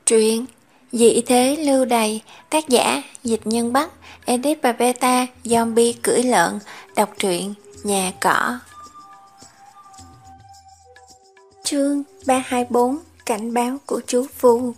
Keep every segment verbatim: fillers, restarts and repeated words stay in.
Truyện Dị thế lưu đày, tác giả Dịch Nhân Bắc, edit và beta Zombie cưỡi lợn, đọc truyện Nhà cỏ. Chương ba hai bốn, cảnh báo của chú Vu.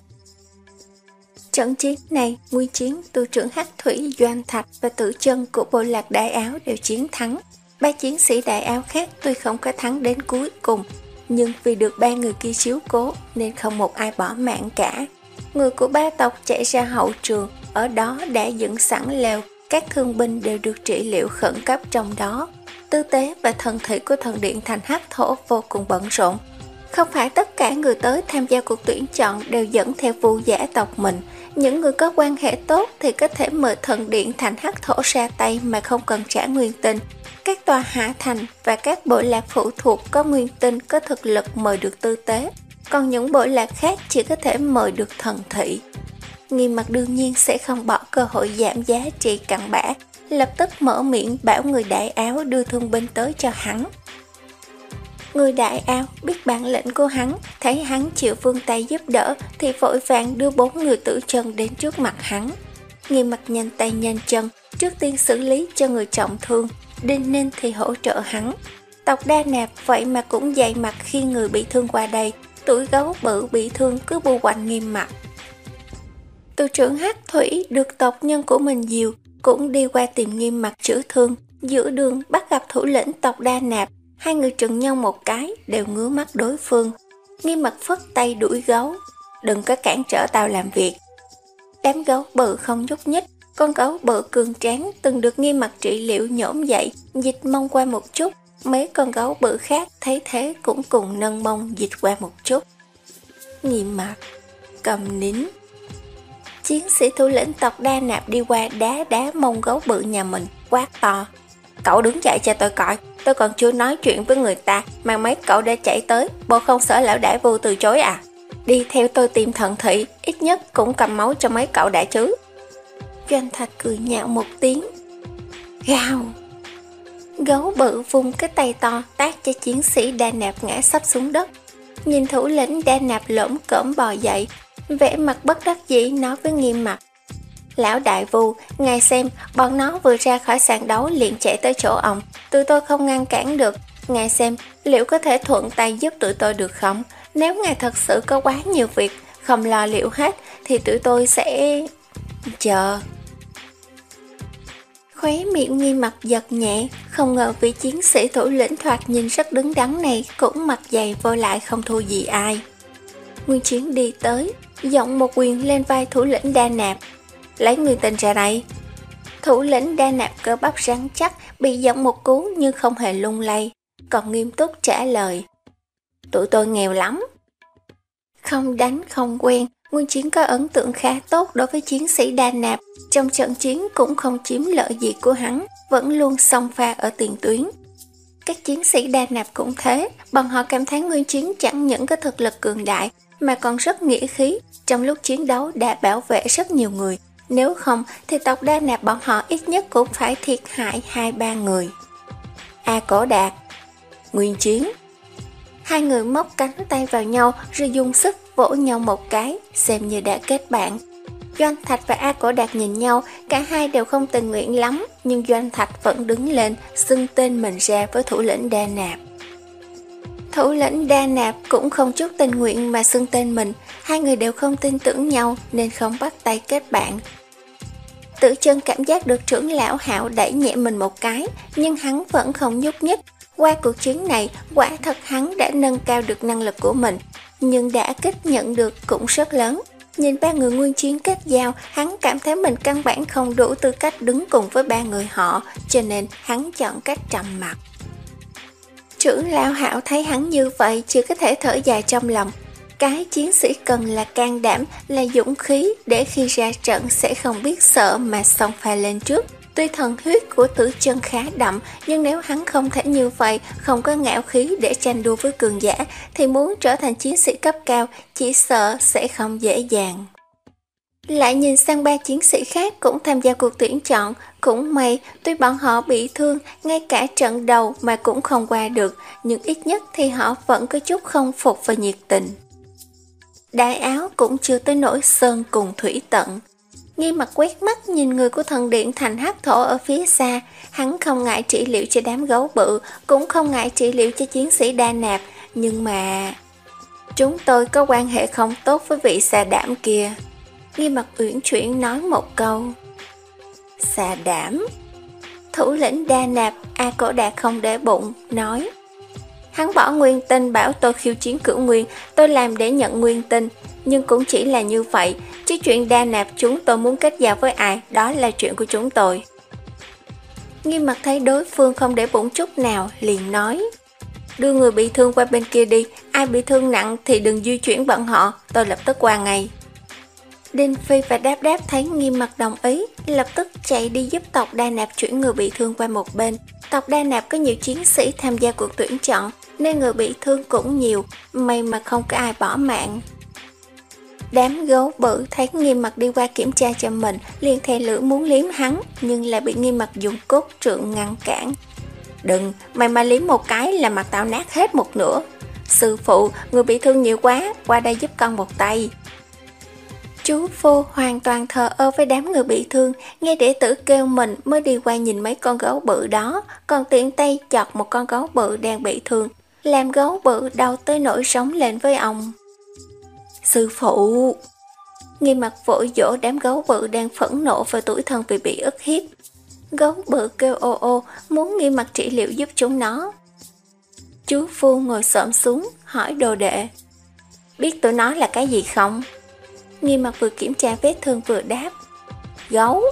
Trận chiến này, nguyên chiến tu trưởng Hắc Thủy, Doanh Thạch và Tử Chân của bộ lạc Đại Áo đều chiến thắng. Ba chiến sĩ Đại Áo khác tuy không có thắng đến cuối cùng, nhưng vì được ba người kia chiếu cố nên không một ai bỏ mạng cả. Người của ba tộc chạy ra hậu trường, ở đó đã dựng sẵn lều, các thương binh đều được trị liệu khẩn cấp trong đó. Tư tế và thần thị của thần điện thành Hắc Thổ vô cùng bận rộn. Không phải tất cả người tới tham gia cuộc tuyển chọn đều dẫn theo Vu giả tộc mình. Những người có quan hệ tốt thì có thể mời thần điện thành Hắc Thổ ra tay mà không cần trả nguyên tinh. Các tòa hạ thành và các bộ lạc phụ thuộc có nguyên tinh có thực lực mời được tư tế, còn những bộ lạc khác chỉ có thể mời được thần thị. Nghiêm Mặt đương nhiên sẽ không bỏ cơ hội giảm giá trị cặn bã, lập tức mở miệng bảo người Đại Áo đưa thương binh tới cho hắn. Người Đại Áo biết bản lĩnh của hắn, thấy hắn chịu vươn tay giúp đỡ thì vội vàng đưa bốn người Tử Chân đến trước mặt hắn. Nghiêm Mặt nhanh tay nhanh chân, trước tiên xử lý cho người trọng thương, Đinh Ninh thì hỗ trợ hắn. Tộc Đa Nạp vậy mà cũng dày mặt khi người bị thương qua đây, tuổi gấu bự bị thương cứ bu quanh Nghiêm Mặt. Tu trưởng Hắc Thủy được tộc nhân của mình dìu, cũng đi qua tìm Nghiêm Mặt chữa thương. Giữa đường bắt gặp thủ lĩnh tộc Đa Nạp, hai người trừng nhau một cái, đều ngứa mắt đối phương. Nghiêm Mặt phất tay đuổi gấu, đừng có cản trở tao làm việc. Đám gấu bự không nhúc nhích, con gấu bự cường tráng từng được Nghiêm Mặt trị liệu nhổm dậy, dịch mông qua một chút. Mấy con gấu bự khác thấy thế cũng cùng nâng mông dịch qua một chút. Nghiêm Mặt cầm nín. Chiến sĩ thủ lĩnh tộc Đa Nạp đi qua đá đá mông gấu bự nhà mình, quát to: Cậu đứng dậy cho tôi coi, tôi còn chưa nói chuyện với người ta mà mấy cậu đã chạy tới, bộ không sợ lão đại Vu từ chối à? Đi theo tôi tìm thần thị, ít nhất cũng cầm máu cho mấy cậu đã chứ. Doanh Thạch cười nhạo một tiếng. Gào. Gấu bự vung cái tay to tát cho chiến sĩ Đa Nạp ngã sắp xuống đất. Nhìn thủ lĩnh Đa Nạp lỗm cỡm bò dậy, vẻ mặt bất đắc dĩ nói với Nghiêm Mặt: Lão đại Vu, ngài xem, bọn nó vừa ra khỏi sàn đấu liền chạy tới chỗ ông, tụi tôi không ngăn cản được. Ngài xem, liệu có thể thuận tay giúp tụi tôi được không? Nếu ngài thật sự có quá nhiều việc, không lo liệu hết, thì tụi tôi sẽ... chờ. Khóe miệng Nghiêm Mặt giật nhẹ, không ngờ vị chiến sĩ thủ lĩnh thoạt nhìn rất đứng đắn này cũng mặt dày vô lại không thua gì ai. Nguyên Chiến đi tới, giọng một quyền lên vai thủ lĩnh Đa Nạp: Lấy nguyên tinh ra đây. Thủ lĩnh Đa Nạp cơ bắp rắn chắc, bị giọng một cú nhưng không hề lung lay, còn nghiêm túc trả lời: Tụi tôi nghèo lắm. Không đánh không quen, Nguyên Chiến có ấn tượng khá tốt đối với chiến sĩ Đa Nạp, trong trận chiến cũng không chiếm lợi gì của hắn, vẫn luôn xông pha ở tiền tuyến. Các chiến sĩ Đa Nạp cũng thế, bọn họ cảm thấy Nguyên Chiến chẳng những có thực lực cường đại mà còn rất nghĩa khí, trong lúc chiến đấu đã bảo vệ rất nhiều người, nếu không thì tộc Đa Nạp bọn họ ít nhất cũng phải thiệt hại hai ba người. A Cổ Đạt, Nguyên Chiến. Hai người móc cánh tay vào nhau rồi dùng sức vỗ nhau một cái, xem như đã kết bạn. Doanh Thạch và A Cổ Đạt nhìn nhau, cả hai đều không tình nguyện lắm, nhưng Doanh Thạch vẫn đứng lên xưng tên mình ra với thủ lĩnh Đa Nạp. Thủ lĩnh Đa Nạp cũng không chút tình nguyện mà xưng tên mình, hai người đều không tin tưởng nhau nên không bắt tay kết bạn. Tử Chân cảm giác được trưởng lão Hạo đẩy nhẹ mình một cái, nhưng hắn vẫn không nhúc nhích. Qua cuộc chiến này, quả thật hắn đã nâng cao được năng lực của mình, nhưng đã kích nhận được cũng rất lớn. Nhìn ba người Nguyên Chiến kết giao, hắn cảm thấy mình căn bản không đủ tư cách đứng cùng với ba người họ, cho nên hắn chọn cách trầm mặc. Trưởng lão Hạo thấy hắn như vậy chỉ có thể thở dài trong lòng. Cái chiến sĩ cần là can đảm, là dũng khí, để khi ra trận sẽ không biết sợ mà xông pha lên trước. Tuy thần huyết của Tử Chân khá đậm, nhưng nếu hắn không thể như vậy, không có ngạo khí để tranh đua với cường giả, thì muốn trở thành chiến sĩ cấp cao chỉ sợ sẽ không dễ dàng. Lại nhìn sang ba chiến sĩ khác cũng tham gia cuộc tuyển chọn, cũng may tuy bọn họ bị thương, ngay cả trận đầu mà cũng không qua được, nhưng ít nhất thì họ vẫn có chút không phục và nhiệt tình. Đại áo cũng chưa tới nỗi sơn cùng thủy tận. Nghi Mặc quét mắt nhìn người của thần điện thành hắc thổ ở phía xa, hắn không ngại trị liệu cho đám gấu bự, cũng không ngại trị liệu cho chiến sĩ Đa Nạp, nhưng mà... Chúng tôi có quan hệ không tốt với vị xà đảm kia. Nghi Mặc uyển chuyển nói một câu. Xà đảm? Thủ lĩnh Đa Nạp, A Cổ Đạt không để bụng, nói. Hắn bỏ nguyên tinh bảo tôi khiêu chiến cửu nguyên, tôi làm để nhận nguyên tinh, nhưng cũng chỉ là như vậy, chứ chuyện Đa Nạp chúng tôi muốn kết giao với ai, đó là chuyện của chúng tôi. Nghi Mặc thấy đối phương không để bụng chút nào, liền nói. Đưa người bị thương qua bên kia đi, ai bị thương nặng thì đừng di chuyển bọn họ, tôi lập tức qua ngay. Đinh Phi và Đáp Đáp thấy Nghi Mặc đồng ý, lập tức chạy đi giúp tộc Đa Nạp chuyển người bị thương qua một bên. Tộc Đa Nạp có nhiều chiến sĩ tham gia cuộc tuyển chọn, nên người bị thương cũng nhiều, may mà không có ai bỏ mạng. Đám gấu bự thấy Nghi Mặc đi qua kiểm tra cho mình, liền thè lửa muốn liếm hắn, nhưng lại bị Nghi Mặc dùng cốt trượng ngăn cản. Đừng, mày mà liếm một cái là mặt tao nát hết một nửa. Sư phụ, người bị thương nhiều quá, qua đây giúp con một tay. Chú Phu hoàn toàn thờ ơ với đám người bị thương, nghe đệ tử kêu mình mới đi qua nhìn mấy con gấu bự đó, còn tiện tay chọt một con gấu bự đang bị thương, làm gấu bự đau tới nỗi sống lên với ông. Sư phụ! Nghi Mặc vội dỗ đám gấu bự đang phẫn nộ và tủi thân vì bị ức hiếp. Gấu bự kêu ô ô, muốn Nghi Mặc trị liệu giúp chúng nó. Chú Phu ngồi xổm xuống, hỏi đồ đệ. Biết tụi nó là cái gì không? Nghi Mặc vừa kiểm tra vết thương vừa đáp. Gấu!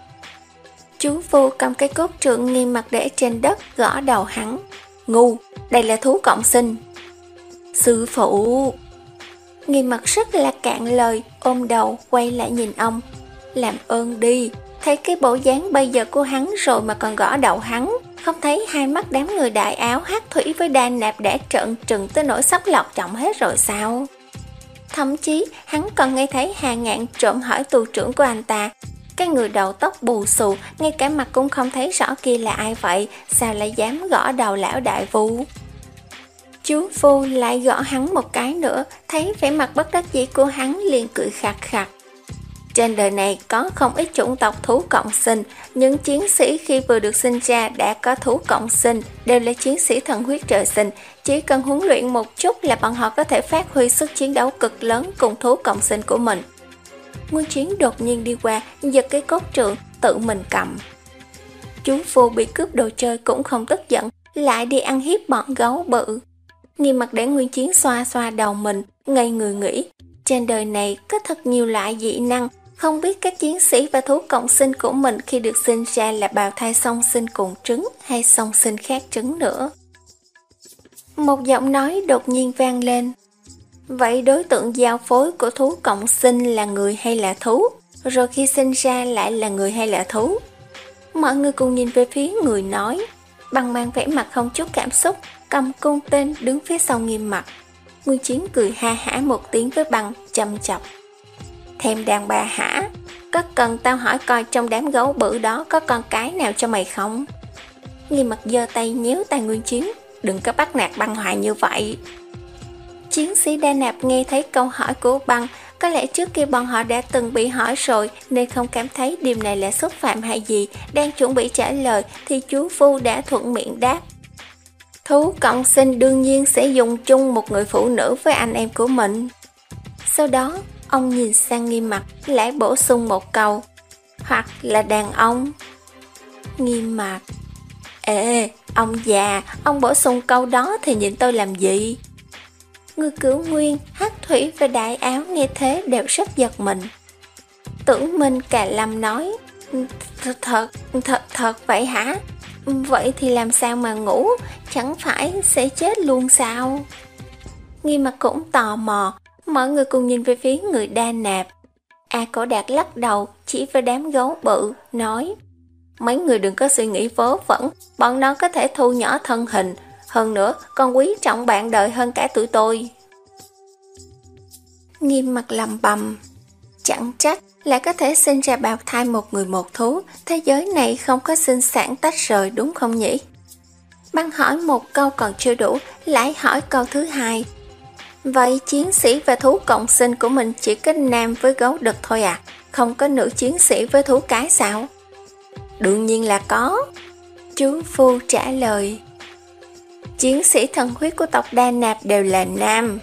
Chú Phu cầm cái cốt trượng Nghi Mặc để trên đất gõ đầu hắn. Ngu! Đây là thú cộng sinh. Sư phụ! Nghi Mặc rất là cạn lời, ôm đầu quay lại nhìn ông. Làm ơn đi! Thấy cái bộ dáng bây giờ của hắn rồi mà còn gõ đầu hắn, không thấy hai mắt đám người đại áo hắc thủy với Đa Nạp đã trợn trừng tới nỗi sắp lọt trọng hết rồi sao? Thậm chí hắn còn nghe thấy Hà Ngạn trộm hỏi tù trưởng của anh ta. Cái người đầu tóc bù xù, ngay cả mặt cũng không thấy rõ kia là ai vậy, sao lại dám gõ đầu lão đại vu? Chú Phu lại gõ hắn một cái nữa, thấy vẻ mặt bất đắc dĩ của hắn liền cười khạc khạc. Trên đời này có không ít chủng tộc thú cộng sinh, những chiến sĩ khi vừa được sinh ra đã có thú cộng sinh, đều là chiến sĩ thần huyết trời sinh, chỉ cần huấn luyện một chút là bọn họ có thể phát huy sức chiến đấu cực lớn cùng thú cộng sinh của mình. Nguyên Chiến đột nhiên đi qua, giật cái cốt trượng, tự mình cầm. Chú Phu bị cướp đồ chơi cũng không tức giận, lại đi ăn hiếp bọn gấu bự. Nghi Mặc để Nguyên Chiến xoa xoa đầu mình, ngây người nghĩ, trên đời này có thật nhiều loại dị năng, không biết các chiến sĩ và thú cộng sinh của mình khi được sinh ra là bào thai song sinh cùng trứng hay song sinh khác trứng nữa. Một giọng nói đột nhiên vang lên. Vậy đối tượng giao phối của thú cộng sinh là người hay là thú? Rồi khi sinh ra lại là người hay là thú? Mọi người cùng nhìn về phía người nói. Bằng mang vẻ mặt không chút cảm xúc, cầm cung tên đứng phía sau Nghiêm Mặc. Nguyên Chiến cười ha hả một tiếng với Băng, châm chọc. Thèm đàn bà hả? Có cần tao hỏi coi trong đám gấu bự đó có con cái nào cho mày không? Nghiêm Mặc giơ tay nhéo tay Nguyên Chiến. Đừng có bắt nạt Băng hoài như vậy. Chiến sĩ Đa Nạp nghe thấy câu hỏi của Băng, có lẽ trước kia bọn họ đã từng bị hỏi rồi nên không cảm thấy điều này là xúc phạm hay gì. Đang chuẩn bị trả lời thì chú Phu đã thuận miệng đáp. Thú cộng sinh đương nhiên sẽ dùng chung một người phụ nữ với anh em của mình. Sau đó ông nhìn sang Nghiêm Mặc lại bổ sung một câu. Hoặc là đàn ông. Nghiêm Mặc. Ê, ông già, ông bổ sung câu đó thì nhìn tôi làm gì? Người Cửu Nguyên, Hắc Thủy và Đại Áo nghe thế đều rất giật mình. Tưởng Minh Cà Lâm nói. Thật, thật, thật, thật vậy hả? Vậy thì làm sao mà ngủ? Chẳng phải sẽ chết luôn sao? Nghi Mặc cũng tò mò. Mọi người cùng nhìn về phía người Đa Nạp. A Cổ Đạt lắc đầu chỉ vào đám gấu bự, nói. Mấy người đừng có suy nghĩ vớ vẩn, bọn nó có thể thu nhỏ thân hình, hơn nữa còn quý trọng bạn đời hơn cả tụi tôi. Nghiêm Mặc lầm bầm, chẳng trách lại có thể sinh ra bào thai một người một thú, thế giới này không có sinh sản tách rời đúng không nhỉ? Băng hỏi một câu còn chưa đủ, lại hỏi câu thứ hai. Vậy chiến sĩ và thú cộng sinh của mình chỉ có nam với gấu đực thôi à? Không có nữ chiến sĩ với thú cái sao? Đương nhiên là có. Chú Phu trả lời. Chiến sĩ thần huyết của tộc Đa Nạp đều là nam.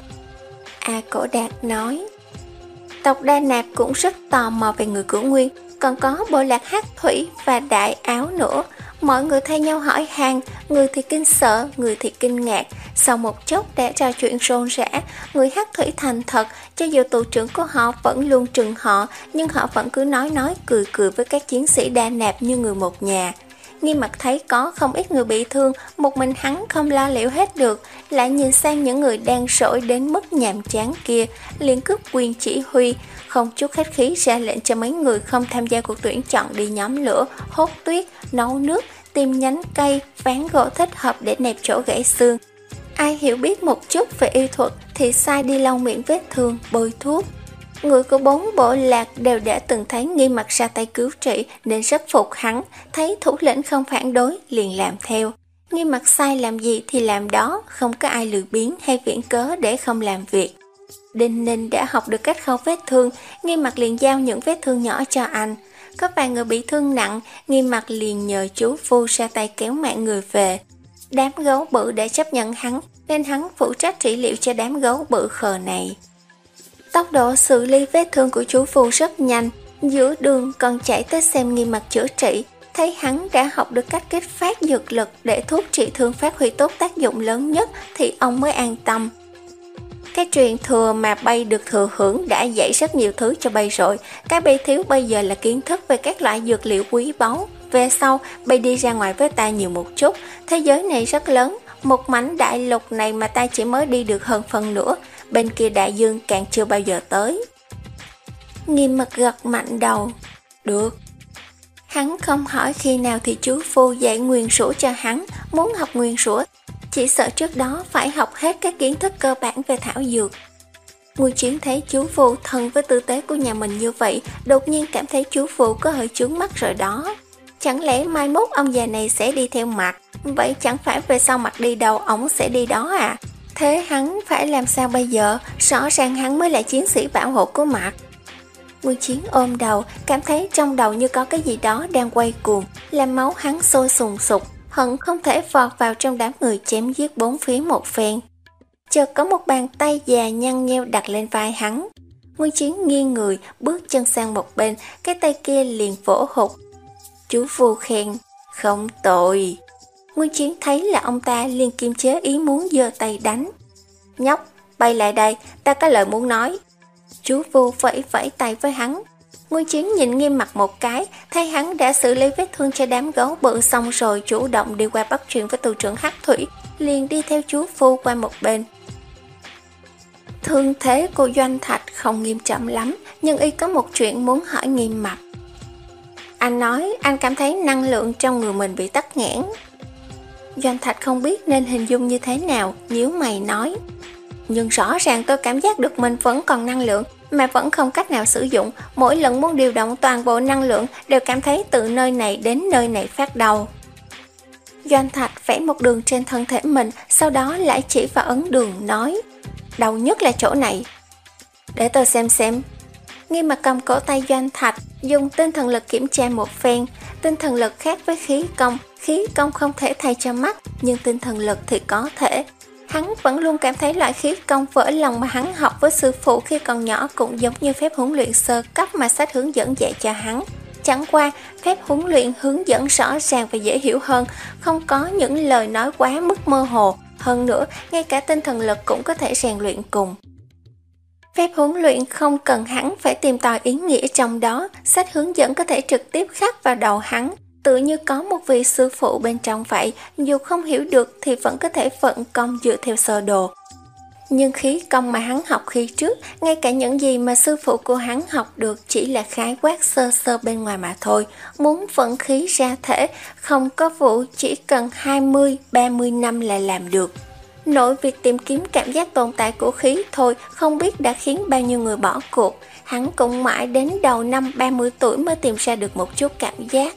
A Cổ Đạt nói. Tộc Đa Nạp cũng rất tò mò về người của Nguyên, còn có bộ lạc Hắc Thủy và Đại Áo nữa. Mọi người thay nhau hỏi han, người thì kinh sợ, người thì kinh ngạc. Sau một chốc đã trò chuyện rôm rã, người Hắc Thủy thành thật, cho dù tù trưởng của họ vẫn luôn trừng họ, nhưng họ vẫn cứ nói nói cười cười với các chiến sĩ Đa Nạp như người một nhà. Nghiêm Mặt thấy có không ít người bị thương, một mình hắn không lo liệu hết được, lại nhìn sang những người đang sỗi đến mức nhàm chán kia, liền cướp quyền chỉ huy, không chút khách khí ra lệnh cho mấy người không tham gia cuộc tuyển chọn đi nhóm lửa, hốt tuyết, nấu nước, tìm nhánh cây, ván gỗ thích hợp để nẹp chỗ gãy xương. Ai hiểu biết một chút về y thuật thì sai đi lau miệng vết thương, bôi thuốc. Người của bốn bộ lạc đều đã từng thấy Nghiêm Mặt ra tay cứu trị nên rất phục hắn, thấy thủ lĩnh không phản đối liền làm theo. Nghiêm Mặt sai làm gì thì làm đó, không có ai lười biếng hay viễn cớ để không làm việc. Đinh Ninh đã học được cách khâu vết thương, Nghiêm Mặt liền giao những vết thương nhỏ cho anh. Có vài người bị thương nặng, Nghiêm Mặt liền nhờ chú Phu ra tay kéo mạng người về. Đám gấu bự đã chấp nhận hắn, nên hắn phụ trách trị liệu cho đám gấu bự khờ này. Tốc độ xử lý vết thương của chú Phu rất nhanh, giữa đường còn chạy tới xem Nghiêm Mặt chữa trị. Thấy hắn đã học được cách kích phát dược lực để thuốc trị thương phát huy tốt tác dụng lớn nhất thì ông mới an tâm. Cái truyền thừa mà bay được thừa hưởng đã dạy rất nhiều thứ cho bay rồi. Cái bay thiếu bây giờ là kiến thức về các loại dược liệu quý báu. Về sau, bay đi ra ngoài với ta nhiều một chút. Thế giới này rất lớn, một mảnh đại lục này mà ta chỉ mới đi được hơn phần nữa. Bên kia đại dương càng chưa bao giờ tới. Nghiêm Mặt gật mạnh đầu. Được. Hắn không hỏi khi nào thì chú Phu dạy nguyền rủa cho hắn, muốn học nguyền rủa. Chỉ sợ trước đó phải học hết các kiến thức cơ bản về thảo dược. Nguyên Chiến thấy chú Phu thân với tư tế của nhà mình như vậy, đột nhiên cảm thấy chú Phu có hơi chướng mắt rồi đó. Chẳng lẽ mai mốt ông già này sẽ đi theo Mặt? Vậy chẳng phải về sau Mặt đi đâu ổng sẽ đi đó à? Thế hắn phải làm sao bây giờ? Rõ ràng hắn mới là chiến sĩ bảo hộ của Mặt. Nguyên Chiến ôm đầu, cảm thấy trong đầu như có cái gì đó đang quay cuồng, làm máu hắn sôi sùng sục, hận không thể vọt vào trong đám người chém giết bốn phía một phen. Chợt có một bàn tay già nhăn nheo đặt lên vai hắn. Nguyên Chiến nghiêng người, bước chân sang một bên, cái tay kia liền vỗ hụt. Chú Phu khen, không tồi. Nguyên Chiến thấy là ông ta liền kiềm chế ý muốn giơ tay đánh. Nhóc, bay lại đây, ta có lời muốn nói. Chú Phu vẫy vẫy tay với hắn. Nguyên Chiến nhìn Nghiêm Mặt một cái, thấy hắn đã xử lý vết thương cho đám gấu bự xong rồi, chủ động đi qua bắt chuyện với tù trưởng Hắc Thủy, liền đi theo chú Phu qua một bên. Thương thế của Doanh Thạch không nghiêm trọng lắm, nhưng y có một chuyện muốn hỏi Nghiêm Mặt. Anh nói anh cảm thấy năng lượng trong người mình bị tắc nghẽn. Doanh Thạch không biết nên hình dung như thế nào, nhíu mày nói. Nhưng rõ ràng tôi cảm giác được mình vẫn còn năng lượng, mà vẫn không cách nào sử dụng. Mỗi lần muốn điều động toàn bộ năng lượng đều cảm thấy từ nơi này đến nơi này phát đau. Doanh Thạch vẽ một đường trên thân thể mình, sau đó lại chỉ vào ấn đường nói, đau nhất là chỗ này. Để tôi xem xem. Nghiêm Mặt cầm cổ tay Doanh Thạch, dùng tinh thần lực kiểm tra một phen. Tinh thần lực khác với khí công, khí công không thể thay cho mắt, nhưng tinh thần lực thì có thể. Hắn vẫn luôn cảm thấy loại khí công vỡ lòng mà hắn học với sư phụ khi còn nhỏ cũng giống như phép huấn luyện sơ cấp mà sách hướng dẫn dạy cho hắn. Chẳng qua, phép huấn luyện hướng dẫn rõ ràng và dễ hiểu hơn, không có những lời nói quá mức mơ hồ. Hơn nữa, ngay cả tinh thần lực cũng có thể rèn luyện cùng. Phép huấn luyện không cần hắn phải tìm tòi ý nghĩa trong đó, sách hướng dẫn có thể trực tiếp khắc vào đầu hắn. Tự như có một vị sư phụ bên trong vậy, dù không hiểu được thì vẫn có thể vận công dựa theo sơ đồ. Nhưng khí công mà hắn học khi trước, ngay cả những gì mà sư phụ của hắn học được chỉ là khái quát sơ sơ bên ngoài mà thôi. Muốn vận khí ra thể, không có vụ chỉ cần hai mươi ba mươi năm là làm được. Nội việc tìm kiếm cảm giác tồn tại của khí thôi không biết đã khiến bao nhiêu người bỏ cuộc. Hắn cũng mãi đến đầu năm ba mươi tuổi mới tìm ra được một chút cảm giác.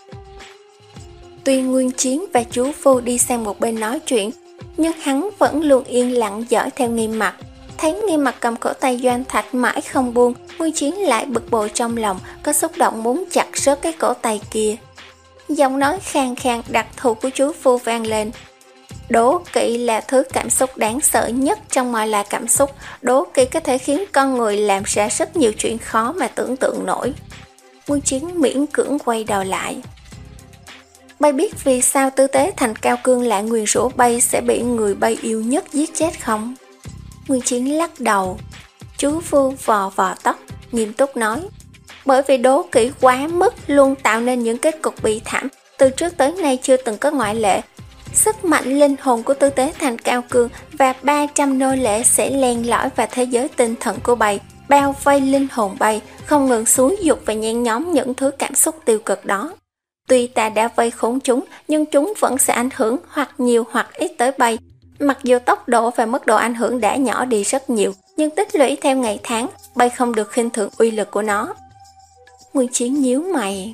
Tuy Nguyên Chiến và chú Phu đi sang một bên nói chuyện, nhưng hắn vẫn luôn yên lặng dõi theo Nghiêm Mặt. Thấy Nghiêm Mặc cầm cổ tay Doanh Thạch mãi không buông, Nguyên Chiến lại bực bội trong lòng, có xúc động muốn chặt rớt cái cổ tay kia. Giọng nói khàn khàn đặc thù của chú Phu vang lên. Đố kỵ là thứ cảm xúc đáng sợ nhất trong mọi loại cảm xúc. Đố kỵ có thể khiến con người làm ra rất nhiều chuyện khó mà tưởng tượng nổi. Nguyên Chiến miễn cưỡng quay đầu lại. Bay biết vì sao Tư Tế Thành Cao Cương lại nguyền rủa Bay sẽ bị người Bay yêu nhất giết chết không? Nguyên Chiến lắc đầu. Chú Phu vò vò tóc, nghiêm túc nói. Bởi vì đố kỵ quá mức luôn tạo nên những kết cục bị thảm, từ trước tới nay chưa từng có ngoại lệ. Sức mạnh linh hồn của Tư Tế Thành Cao Cương và ba trăm nô lệ sẽ len lỏi vào thế giới tinh thần của Bay, bao vây linh hồn Bay, không ngừng xúi dục và nhen nhóm những thứ cảm xúc tiêu cực đó. Tuy ta đã vây khốn chúng, nhưng chúng vẫn sẽ ảnh hưởng hoặc nhiều hoặc ít tới Bay. Mặc dù tốc độ và mức độ ảnh hưởng đã nhỏ đi rất nhiều, nhưng tích lũy theo ngày tháng, Bay không được khinh thường uy lực của nó. Nguyên Chiến nhíu mày.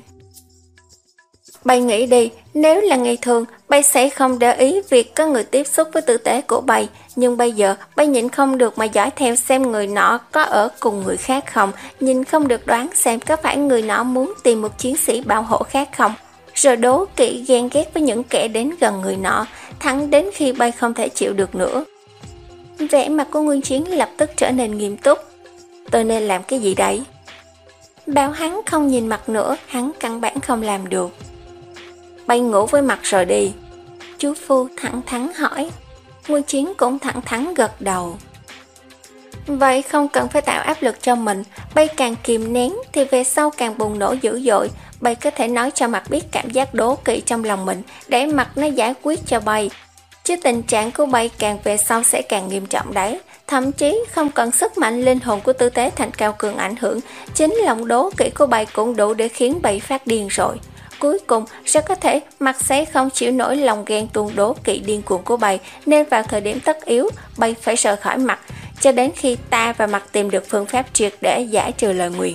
Bay nghĩ đi, nếu là ngày thường, Bay sẽ không để ý việc có người tiếp xúc với tư tế của Bay. Nhưng bây giờ, Bay nhịn không được mà dõi theo xem người nọ có ở cùng người khác không, nhìn không được đoán xem có phải người nọ muốn tìm một chiến sĩ bảo hộ khác không. Rồi đố kỵ ghen ghét với những kẻ đến gần người nọ, thẳng đến khi Bay không thể chịu được nữa. Vẻ mặt của Nguyên Chiến lập tức trở nên nghiêm túc. Tôi nên làm cái gì đấy? Bảo hắn không nhìn mặt nữa, hắn căn bản không làm được. Bay ngủ với mặt rồi đi. Chú Phu thẳng thắn hỏi. Nguyên Chiến cũng thẳng thắn gật đầu. Vậy không cần phải tạo áp lực cho mình. Bay càng kìm nén thì về sau càng bùng nổ dữ dội. Bay có thể nói cho mặt biết cảm giác đố kỵ trong lòng mình, để mặt nó giải quyết cho Bay. Chứ tình trạng của Bay càng về sau sẽ càng nghiêm trọng đấy. Thậm chí không cần sức mạnh linh hồn của Tư Tế Thành Cao Cường ảnh hưởng, chính lòng đố kỵ của Bay cũng đủ để khiến Bay phát điên rồi. Cuối cùng, rất có thể mặt sẽ không chịu nổi lòng ghen tuông đố kỵ điên cuồng của Bay, nên vào thời điểm tất yếu, Bay phải rời khỏi mặt, cho đến khi ta và mặt tìm được phương pháp triệt để giải trừ lời nguyền.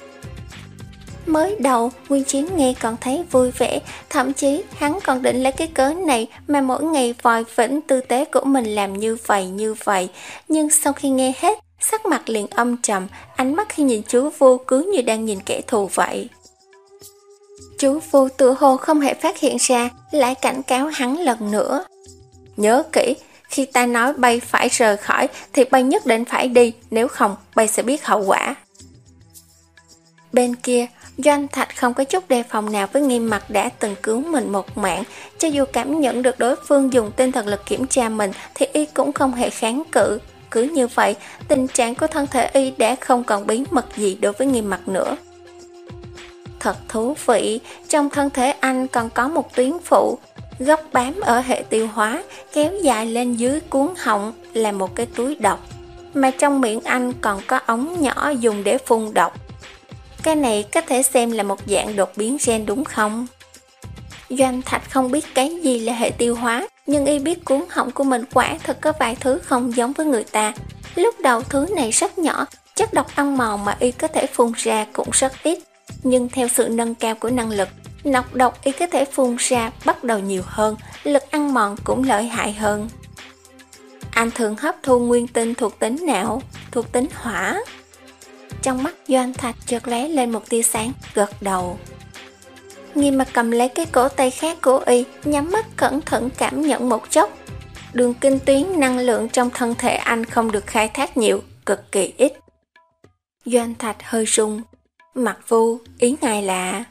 Mới đầu, Nguyên Chiến nghe còn thấy vui vẻ, thậm chí hắn còn định lấy cái cớ này mà mỗi ngày vòi vĩnh tư tế của mình làm như vậy như vậy. Nhưng sau khi nghe hết, sắc mặt liền âm trầm, ánh mắt khi nhìn chú Vu cứ như đang nhìn kẻ thù vậy. Chú Vu tự hồ không hề phát hiện ra, lại cảnh cáo hắn lần nữa. Nhớ kỹ, khi ta nói Bay phải rời khỏi thì Bay nhất định phải đi, nếu không Bay sẽ biết hậu quả. Bên kia, Doanh Thạch không có chút đề phòng nào với Nghiêm Mặc đã từng cứu mình một mạng. Cho dù cảm nhận được đối phương dùng tinh thần lực kiểm tra mình thì y cũng không hề kháng cự. Cứ như vậy, tình trạng của thân thể y đã không còn bí mật gì đối với Nghiêm Mặc nữa. Thật thú vị, trong thân thể anh còn có một tuyến phụ, góc bám ở hệ tiêu hóa, kéo dài lên dưới cuốn họng là một cái túi độc. Mà trong miệng anh còn có ống nhỏ dùng để phun độc. Cái này có thể xem là một dạng đột biến gen đúng không? Doanh Thạch không biết cái gì là hệ tiêu hóa, nhưng y biết cuốn họng của mình quả thật có vài thứ không giống với người ta. Lúc đầu thứ này rất nhỏ, chất độc ăn mòn mà y có thể phun ra cũng rất ít. Nhưng theo sự nâng cao của năng lực, nọc độc y có thể phun ra bắt đầu nhiều hơn, lực ăn mòn cũng lợi hại hơn. Anh thường hấp thu nguyên tinh thuộc tính nào? Thuộc tính hỏa. Trong mắt Doanh Thạch chợt lóe lên một tia sáng, gật đầu. Nghiêm Mặc cầm lấy cái cổ tay khác của y, nhắm mắt cẩn thận cảm nhận một chốc. Đường kinh tuyến năng lượng trong thân thể anh không được khai thác nhiều, cực kỳ ít. Doanh Thạch hơi rung. Mặc Vu, ý ngài là...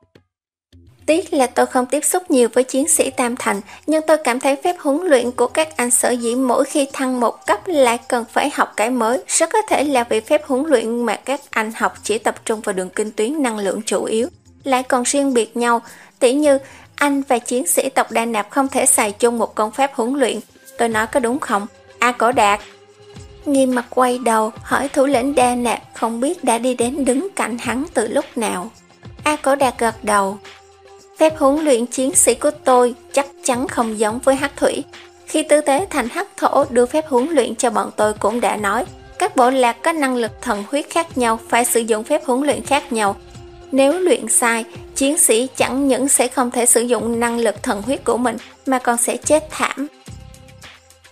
Tiếc là tôi không tiếp xúc nhiều với chiến sĩ Tam Thành, nhưng tôi cảm thấy phép huấn luyện của các anh sở dĩ mỗi khi thăng một cấp lại cần phải học cái mới. Rất có thể là vì phép huấn luyện mà các anh học chỉ tập trung vào đường kinh tuyến năng lượng chủ yếu, lại còn riêng biệt nhau. Tỉ như anh và chiến sĩ tộc Đa Nạp không thể xài chung một công pháp huấn luyện. Tôi nói có đúng không? A Cổ Đạt. Nghiêm Mặc quay đầu hỏi thủ lĩnh Đa Nạp không biết đã đi đến đứng cạnh hắn từ lúc nào. A Cổ Đạt gật đầu. Phép huấn luyện chiến sĩ của tôi chắc chắn không giống với Hắc Thủy. Khi Tư Tế Thành Hắc Thổ đưa phép huấn luyện cho bọn tôi cũng đã nói, các bộ lạc có năng lực thần huyết khác nhau phải sử dụng phép huấn luyện khác nhau. Nếu luyện sai, chiến sĩ chẳng những sẽ không thể sử dụng năng lực thần huyết của mình mà còn sẽ chết thảm.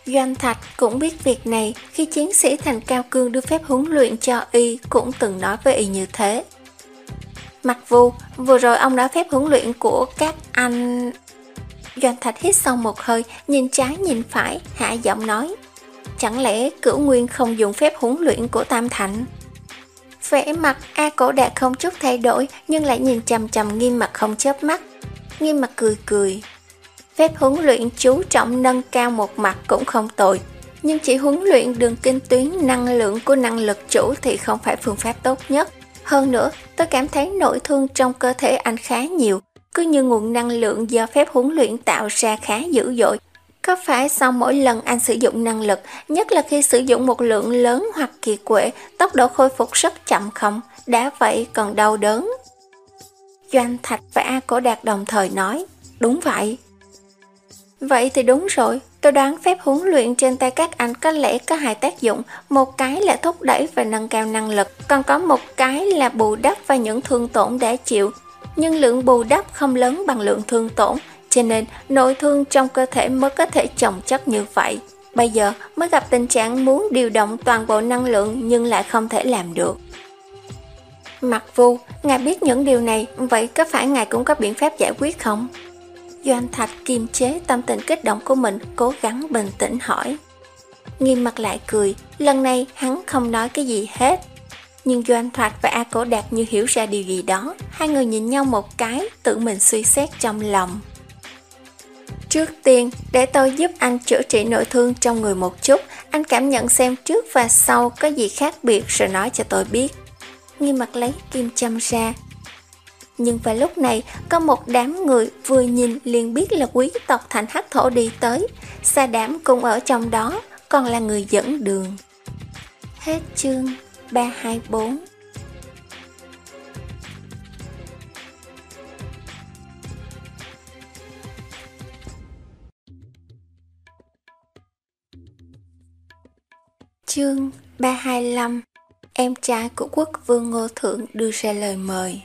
Doanh Thạch cũng biết việc này, khi chiến sĩ Thành Cao Cương đưa phép huấn luyện cho y cũng từng nói với y như thế. Mặc Vu, vừa rồi ông nói phép huấn luyện của các anh... Doanh Thạch hít sâu một hơi, nhìn trái nhìn phải, hạ giọng nói. Chẳng lẽ Cửu Nguyên không dùng phép huấn luyện của Tam Thành? Vẻ mặt A Cổ Đạt không chút thay đổi, nhưng lại nhìn chằm chằm Nghiêm Mặc không chớp mắt. Nghiêm Mặc cười cười. Phép huấn luyện chú trọng nâng cao một mặt cũng không tồi, nhưng chỉ huấn luyện đường kinh tuyến năng lượng của năng lực chủ thì không phải phương pháp tốt nhất. Hơn nữa, tôi cảm thấy nội thương trong cơ thể anh khá nhiều, cứ như nguồn năng lượng do phép huấn luyện tạo ra khá dữ dội. Có phải sau mỗi lần anh sử dụng năng lực, nhất là khi sử dụng một lượng lớn hoặc kiệt quệ, tốc độ khôi phục rất chậm không? Đã vậy còn đau đớn. Doanh Thạch và A Cổ Đạt đồng thời nói, đúng vậy. Vậy thì đúng rồi, tôi đoán phép huấn luyện trên tay các anh có lẽ có hai tác dụng, một cái là thúc đẩy và nâng cao năng lực, còn có một cái là bù đắp và những thương tổn đã chịu. Nhưng lượng bù đắp không lớn bằng lượng thương tổn, cho nên nội thương trong cơ thể mới có thể chồng chất như vậy. Bây giờ mới gặp tình trạng muốn điều động toàn bộ năng lượng nhưng lại không thể làm được. Mặc Vu, ngài biết những điều này, vậy có phải ngài cũng có biện pháp giải quyết không? Doanh Thạch kiềm chế tâm tình kích động của mình, cố gắng bình tĩnh hỏi. Nghiêm Mặc lại cười, lần này hắn không nói cái gì hết. Nhưng Doanh Thạch và A Cổ Đạt như hiểu ra điều gì đó, hai người nhìn nhau một cái, tự mình suy xét trong lòng. Trước tiên, để tôi giúp anh chữa trị nội thương trong người một chút, anh cảm nhận xem trước và sau có gì khác biệt rồi nói cho tôi biết. Nghiêm Mặc lấy kim châm ra. Nhưng vào lúc này, có một đám người vừa nhìn liền biết là quý tộc Thành Hắc Thổ đi tới. Sa Đảm cũng ở trong đó, còn là người dẫn đường. Hết chương ba hai bốn. Chương ba hai lăm. Em trai của quốc vương Ngô Thượng đưa ra lời mời.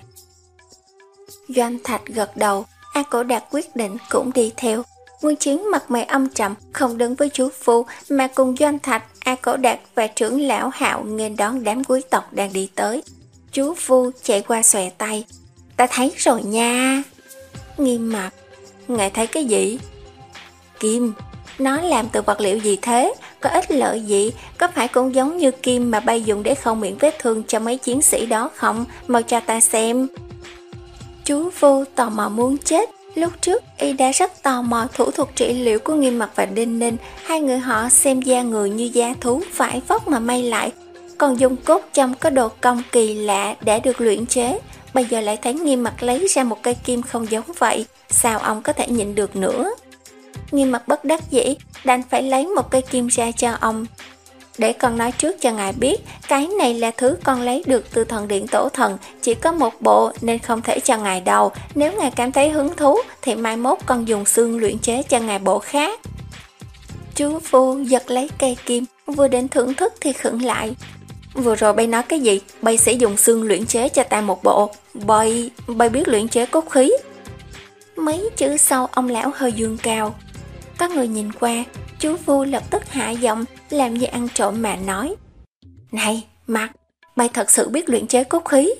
Doanh Thạch gật đầu, A Cổ Đạt quyết định cũng đi theo. Nguyên Chiến mặt mày âm trầm, không đứng với chú Phu mà cùng Doanh Thạch, A Cổ Đạt và trưởng lão Hạo nghênh đón đám quý tộc đang đi tới. Chú Phu chạy qua xòe tay. Ta thấy rồi nha. Nghiêm Mặt, ngài thấy cái gì? Kim. Nó làm từ vật liệu gì thế? Có ích lợi gì? Có phải cũng giống như kim mà bay dùng để khâu miệng vết thương cho mấy chiến sĩ đó không? Mau cho ta xem. Chú Vu tò mò muốn chết. Lúc trước y đã rất tò mò thủ thuật trị liệu của Nghiêm Mặc và Đinh Ninh. Hai người họ xem da người như da thú vải vóc mà may lại, còn dùng cốt châm có độ cong kỳ lạ đã được luyện chế. Bây giờ lại thấy Nghiêm Mặc lấy ra một cây kim không giống vậy, sao ông có thể nhịn được nữa? Nghiêm Mặc bất đắc dĩ, đành phải lấy một cây kim ra cho ông. Để con nói trước cho ngài biết, cái này là thứ con lấy được từ thần điện tổ thần, chỉ có một bộ nên không thể cho ngài đâu. Nếu ngài cảm thấy hứng thú thì mai mốt con dùng xương luyện chế cho ngài bộ khác. Chú Phu giật lấy cây kim, vừa định thưởng thức thì khựng lại. Vừa rồi bay nói cái gì? Bay sẽ dùng xương luyện chế cho ta một bộ. Bay, bay biết luyện chế cốt khí. Mấy chữ sau ông lão hơi dương cao. Có người nhìn qua, chú Vu lập tức hạ giọng, làm như ăn trộm mà nói. Này, Mặc, bay thật sự biết luyện chế cốt khí?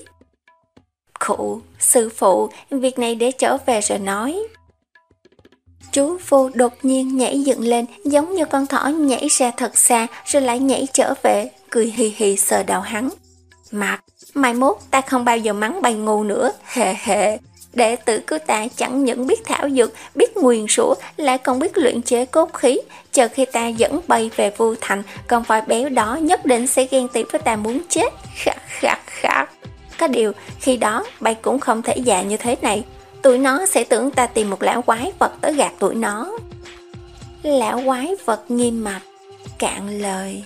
Khụ, sư phụ, việc này để trở về rồi nói. Chú Vu đột nhiên nhảy dựng lên, giống như con thỏ nhảy ra thật xa, rồi lại nhảy trở về, cười hì hì sờ đầu hắn. Mặc, mai mốt ta không bao giờ mắng bay ngu nữa, hề hề. Đệ tử của ta chẳng những biết thảo dược, biết nguyền rủa, lại còn biết luyện chế cốt khí. Chờ khi ta dẫn bay về Vu Thành, con voi béo đó nhất định sẽ ghen tị với ta muốn chết. Khạc khạc khạc. Có điều, khi đó bay cũng không thể già như thế này. Tụi nó sẽ tưởng ta tìm một lão quái vật tới gạt tụi nó. Lão quái vật Nghiêm Mặt cạn lời.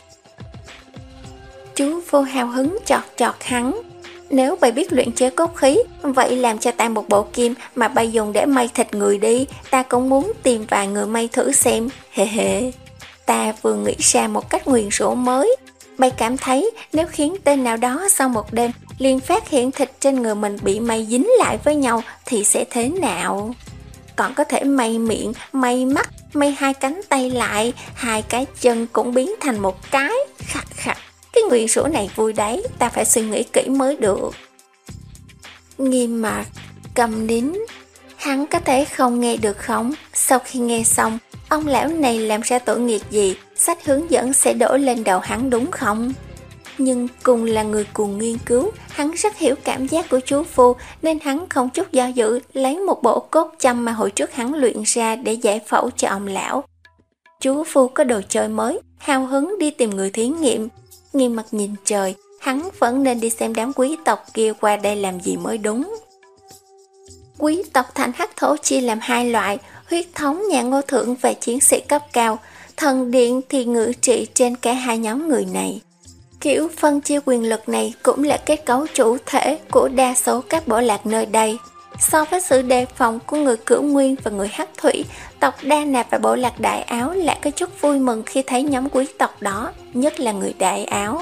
Chú Vô hào hứng chọt chọt hắn. Nếu bay biết luyện chế cốt khí, vậy làm cho ta một bộ kim mà bay dùng để may thịt người đi. Ta cũng muốn tìm vài người may thử xem. Hề hề. Ta vừa nghĩ ra một cách nguyền rủa mới. Bay cảm thấy nếu khiến tên nào đó sau một đêm liền phát hiện thịt trên người mình bị may dính lại với nhau thì sẽ thế nào? còn có thể may miệng, may mắt, may hai cánh tay lại, hai cái chân cũng biến thành một cái. Khặt khặt, cái nguyền rủa này vui đấy, ta phải suy nghĩ kỹ mới được. Nghiêm Mặc cầm nín. Hắn có thể không nghe được không? Sau khi nghe xong, ông lão này làm ra tội nghiệp gì, sách hướng dẫn sẽ đổ lên đầu hắn đúng không? Nhưng cùng là người cùng nghiên cứu, hắn rất hiểu cảm giác của chú Phu, nên hắn không chút do dự lấy một bộ cốt châm mà hồi trước hắn luyện ra để giải phẫu cho ông lão. Chú Phu có đồ chơi mới, hào hứng đi tìm người thí nghiệm. Nghiêm Mặc nhìn trời, hắn vẫn nên đi xem đám quý tộc kia qua đây làm gì mới đúng. Quý tộc thành Hắc Thổ chia làm hai loại, huyết thống nhà Ngô Thượng và chiến sĩ cấp cao. Thần điện thì ngự trị trên cả hai nhóm người này. Kiểu phân chia quyền lực này cũng là kết cấu chủ thể của đa số các bộ lạc nơi đây. So với sự đề phòng của người Cửu Nguyên và người Hắc Thủy, tộc Đa Nạp và bộ lạc Đại Áo lại có chút vui mừng khi thấy nhóm quý tộc đó, nhất là người Đại Áo.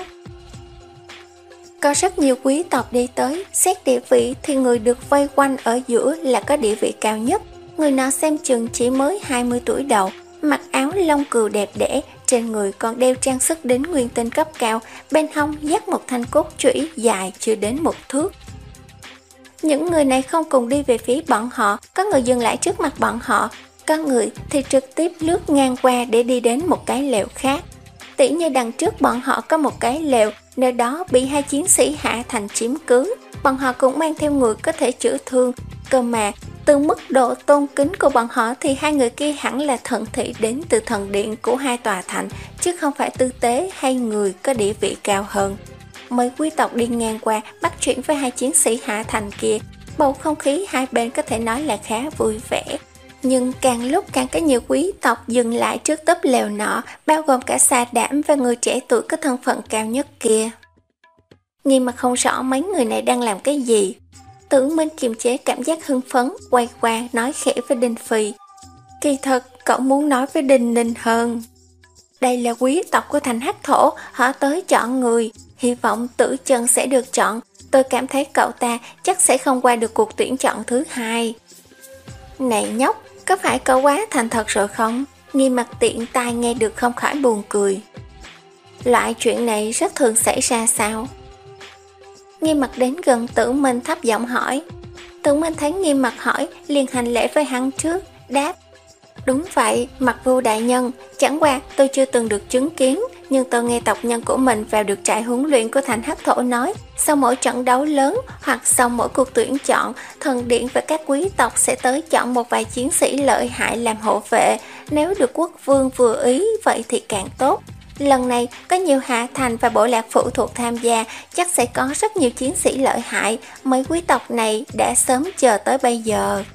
Có rất nhiều quý tộc đi tới, xét địa vị thì người được vây quanh ở giữa là có địa vị cao nhất. Người nọ xem chừng chỉ mới hai mươi tuổi đầu, mặc áo lông cừu đẹp đẽ, trên người còn đeo trang sức đến nguyên tinh cấp cao, bên hông dắt một thanh cốt chủy dài chưa đến một thước. Những người này không cùng đi về phía bọn họ, có người dừng lại trước mặt bọn họ, có người thì trực tiếp lướt ngang qua để đi đến một cái lều khác. Tỉ như đằng trước bọn họ có một cái lều, nơi đó bị hai chiến sĩ Hạ Thành chiếm cứ, bọn họ cũng mang theo người có thể chữa thương. Cơ mà, từ mức độ tôn kính của bọn họ thì hai người kia hẳn là thần thị đến từ thần điện của hai tòa thành, chứ không phải tư tế hay người có địa vị cao hơn. Mấy quý tộc đi ngang qua bắt chuyện với hai chiến sĩ Hạ Thành kia, bầu không khí hai bên có thể nói là khá vui vẻ. Nhưng càng lúc càng có nhiều quý tộc dừng lại trước túp lều nọ, bao gồm cả Sa Đảm và người trẻ tuổi có thân phận cao nhất kia. Nghiêm Mặc không rõ mấy người này đang làm cái gì. Tử Minh kiềm chế cảm giác hưng phấn, quay qua nói khẽ với Đinh Phi. Kỳ thật, cậu muốn nói với Đinh Ninh hơn. Đây là quý tộc của thành Hắc Thổ, họ tới chọn người. Hy vọng Tử Chân sẽ được chọn. Tôi cảm thấy cậu ta chắc sẽ không qua được cuộc tuyển chọn thứ hai. Này nhóc, có phải cậu quá thành thật rồi không? Nghiêm Mặc tiện tai nghe được không khỏi buồn cười. Loại chuyện này rất thường xảy ra sao? Nghiêm Mặc đến gần Tử Minh thấp giọng hỏi. Tử Minh thấy Nghiêm Mặc hỏi, liền hành lễ với hắn trước, đáp. Đúng vậy, Mặc Vu đại nhân, chẳng qua tôi chưa từng được chứng kiến, nhưng tôi nghe tộc nhân của mình vào được trại huấn luyện của thành Hắc Thổ nói, sau mỗi trận đấu lớn hoặc sau mỗi cuộc tuyển chọn, thần điện và các quý tộc sẽ tới chọn một vài chiến sĩ lợi hại làm hộ vệ, nếu được quốc vương vừa ý vậy thì càng tốt. Lần này có nhiều hạ thành và bộ lạc phụ thuộc tham gia, chắc sẽ có rất nhiều chiến sĩ lợi hại, mấy quý tộc này đã sớm chờ tới bây giờ.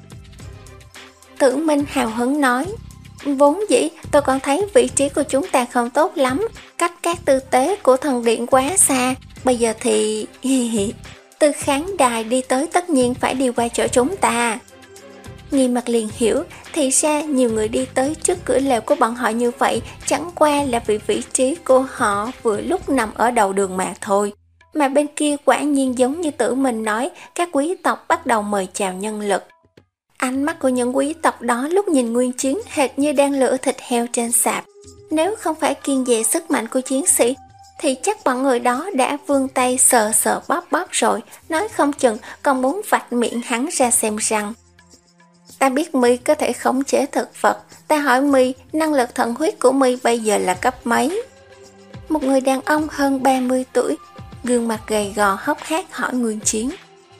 Tử Minh hào hứng nói, vốn dĩ tôi còn thấy vị trí của chúng ta không tốt lắm, cách các tư tế của thần điện quá xa, bây giờ thì... từ khán đài đi tới tất nhiên phải đi qua chỗ chúng ta. Nghiêm Mặc liền hiểu, thì ra nhiều người đi tới trước cửa lều của bọn họ như vậy chẳng qua là vì vị trí của họ vừa lúc nằm ở đầu đường mà thôi. Mà bên kia quả nhiên giống như Tử Minh nói, các quý tộc bắt đầu mời chào nhân lực. Ánh mắt của những quý tộc đó lúc nhìn Nguyên Chiến hệt như đang lựa thịt heo trên sạp. Nếu không phải kiêng dè sức mạnh của chiến sĩ, thì chắc bọn người đó đã vươn tay sờ sờ bóp bóp rồi, nói không chừng còn muốn vạch miệng hắn ra xem răng. Ta biết My có thể khống chế thực vật, ta hỏi My năng lực thần huyết của My bây giờ là cấp mấy? Một người đàn ông hơn ba mươi tuổi, gương mặt gầy gò hốc hác hỏi Nguyên Chiến.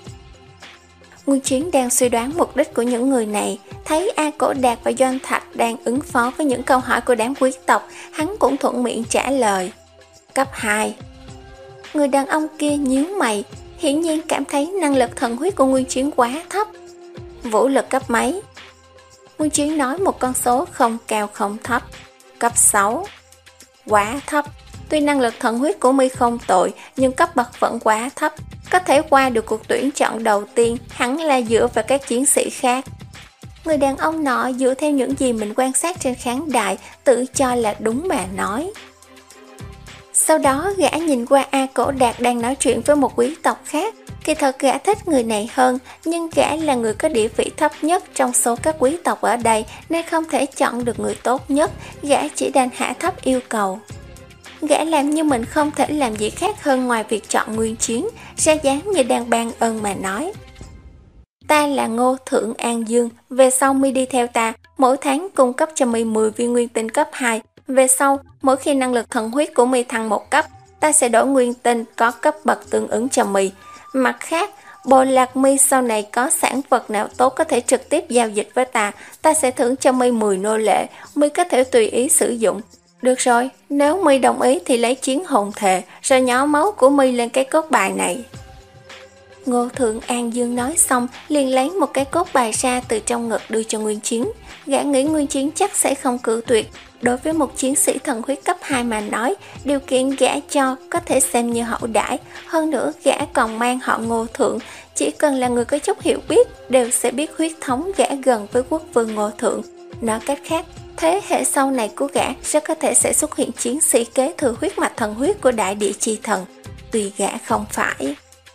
Nguyên Chiến đang suy đoán mục đích của những người này, thấy A Cổ Đạt và Doanh Thạch đang ứng phó với những câu hỏi của đám quý tộc, hắn cũng thuận miệng trả lời. Cấp hai. Người đàn ông kia nhíu mày, hiển nhiên cảm thấy năng lực thần huyết của Nguyên Chiến quá thấp. Vũ lực cấp mấy? Nguyên Chiến nói một con số không cao không thấp. Cấp sáu. Quá thấp. Tuy năng lực thần huyết của My không tồi, nhưng cấp bậc vẫn quá thấp. Có thể qua được cuộc tuyển chọn đầu tiên hẳn là dựa vào các chiến sĩ khác. Người đàn ông nọ dựa theo những gì mình quan sát trên khán đài, tự cho là đúng mà nói. Sau đó gã nhìn qua A Cổ Đạt đang nói chuyện với một quý tộc khác, Kỳ thật gã thích người này hơn, nhưng gã là người có địa vị thấp nhất trong số các quý tộc ở đây nên không thể chọn được người tốt nhất, gã chỉ đành hạ thấp yêu cầu. Gã làm như mình không thể làm gì khác hơn ngoài việc chọn Nguyên Chiến, ra dáng như đang ban ơn mà nói. Ta là Ngô Thượng An Dương, về sau mi đi theo ta, mỗi tháng cung cấp cho mi mười viên nguyên tinh cấp hai. Về sau, mỗi khi năng lực thần huyết của mi thăng một cấp, ta sẽ đổi nguyên tinh có cấp bậc tương ứng cho mi. Mặt khác, bộ lạc mi sau này có sản vật nào tốt có thể trực tiếp giao dịch với ta, ta sẽ thưởng cho mi mười nô lệ, mi có thể tùy ý sử dụng. Được rồi, nếu mi đồng ý thì lấy chiến hồn thề, rồi nhỏ máu của mi lên cái cốt bài này. Ngô Thượng An Dương nói xong, liền lấy một cái cốt bài ra từ trong ngực đưa cho Nguyên Chiến. Gã nghĩ Nguyên Chiến chắc sẽ không cự tuyệt. Đối với một chiến sĩ thần huyết cấp hai mà nói, điều kiện gã cho có thể xem như hậu đãi. Hơn nữa, gã còn mang họ Ngô Thượng. Chỉ cần là người có chút hiểu biết, đều sẽ biết huyết thống gã gần với quốc vương Ngô Thượng. Nói cách khác, thế hệ sau này của gã rất có thể sẽ xuất hiện chiến sĩ kế thừa huyết mạch thần huyết của đại địa chi thần. Tuy gã không phải.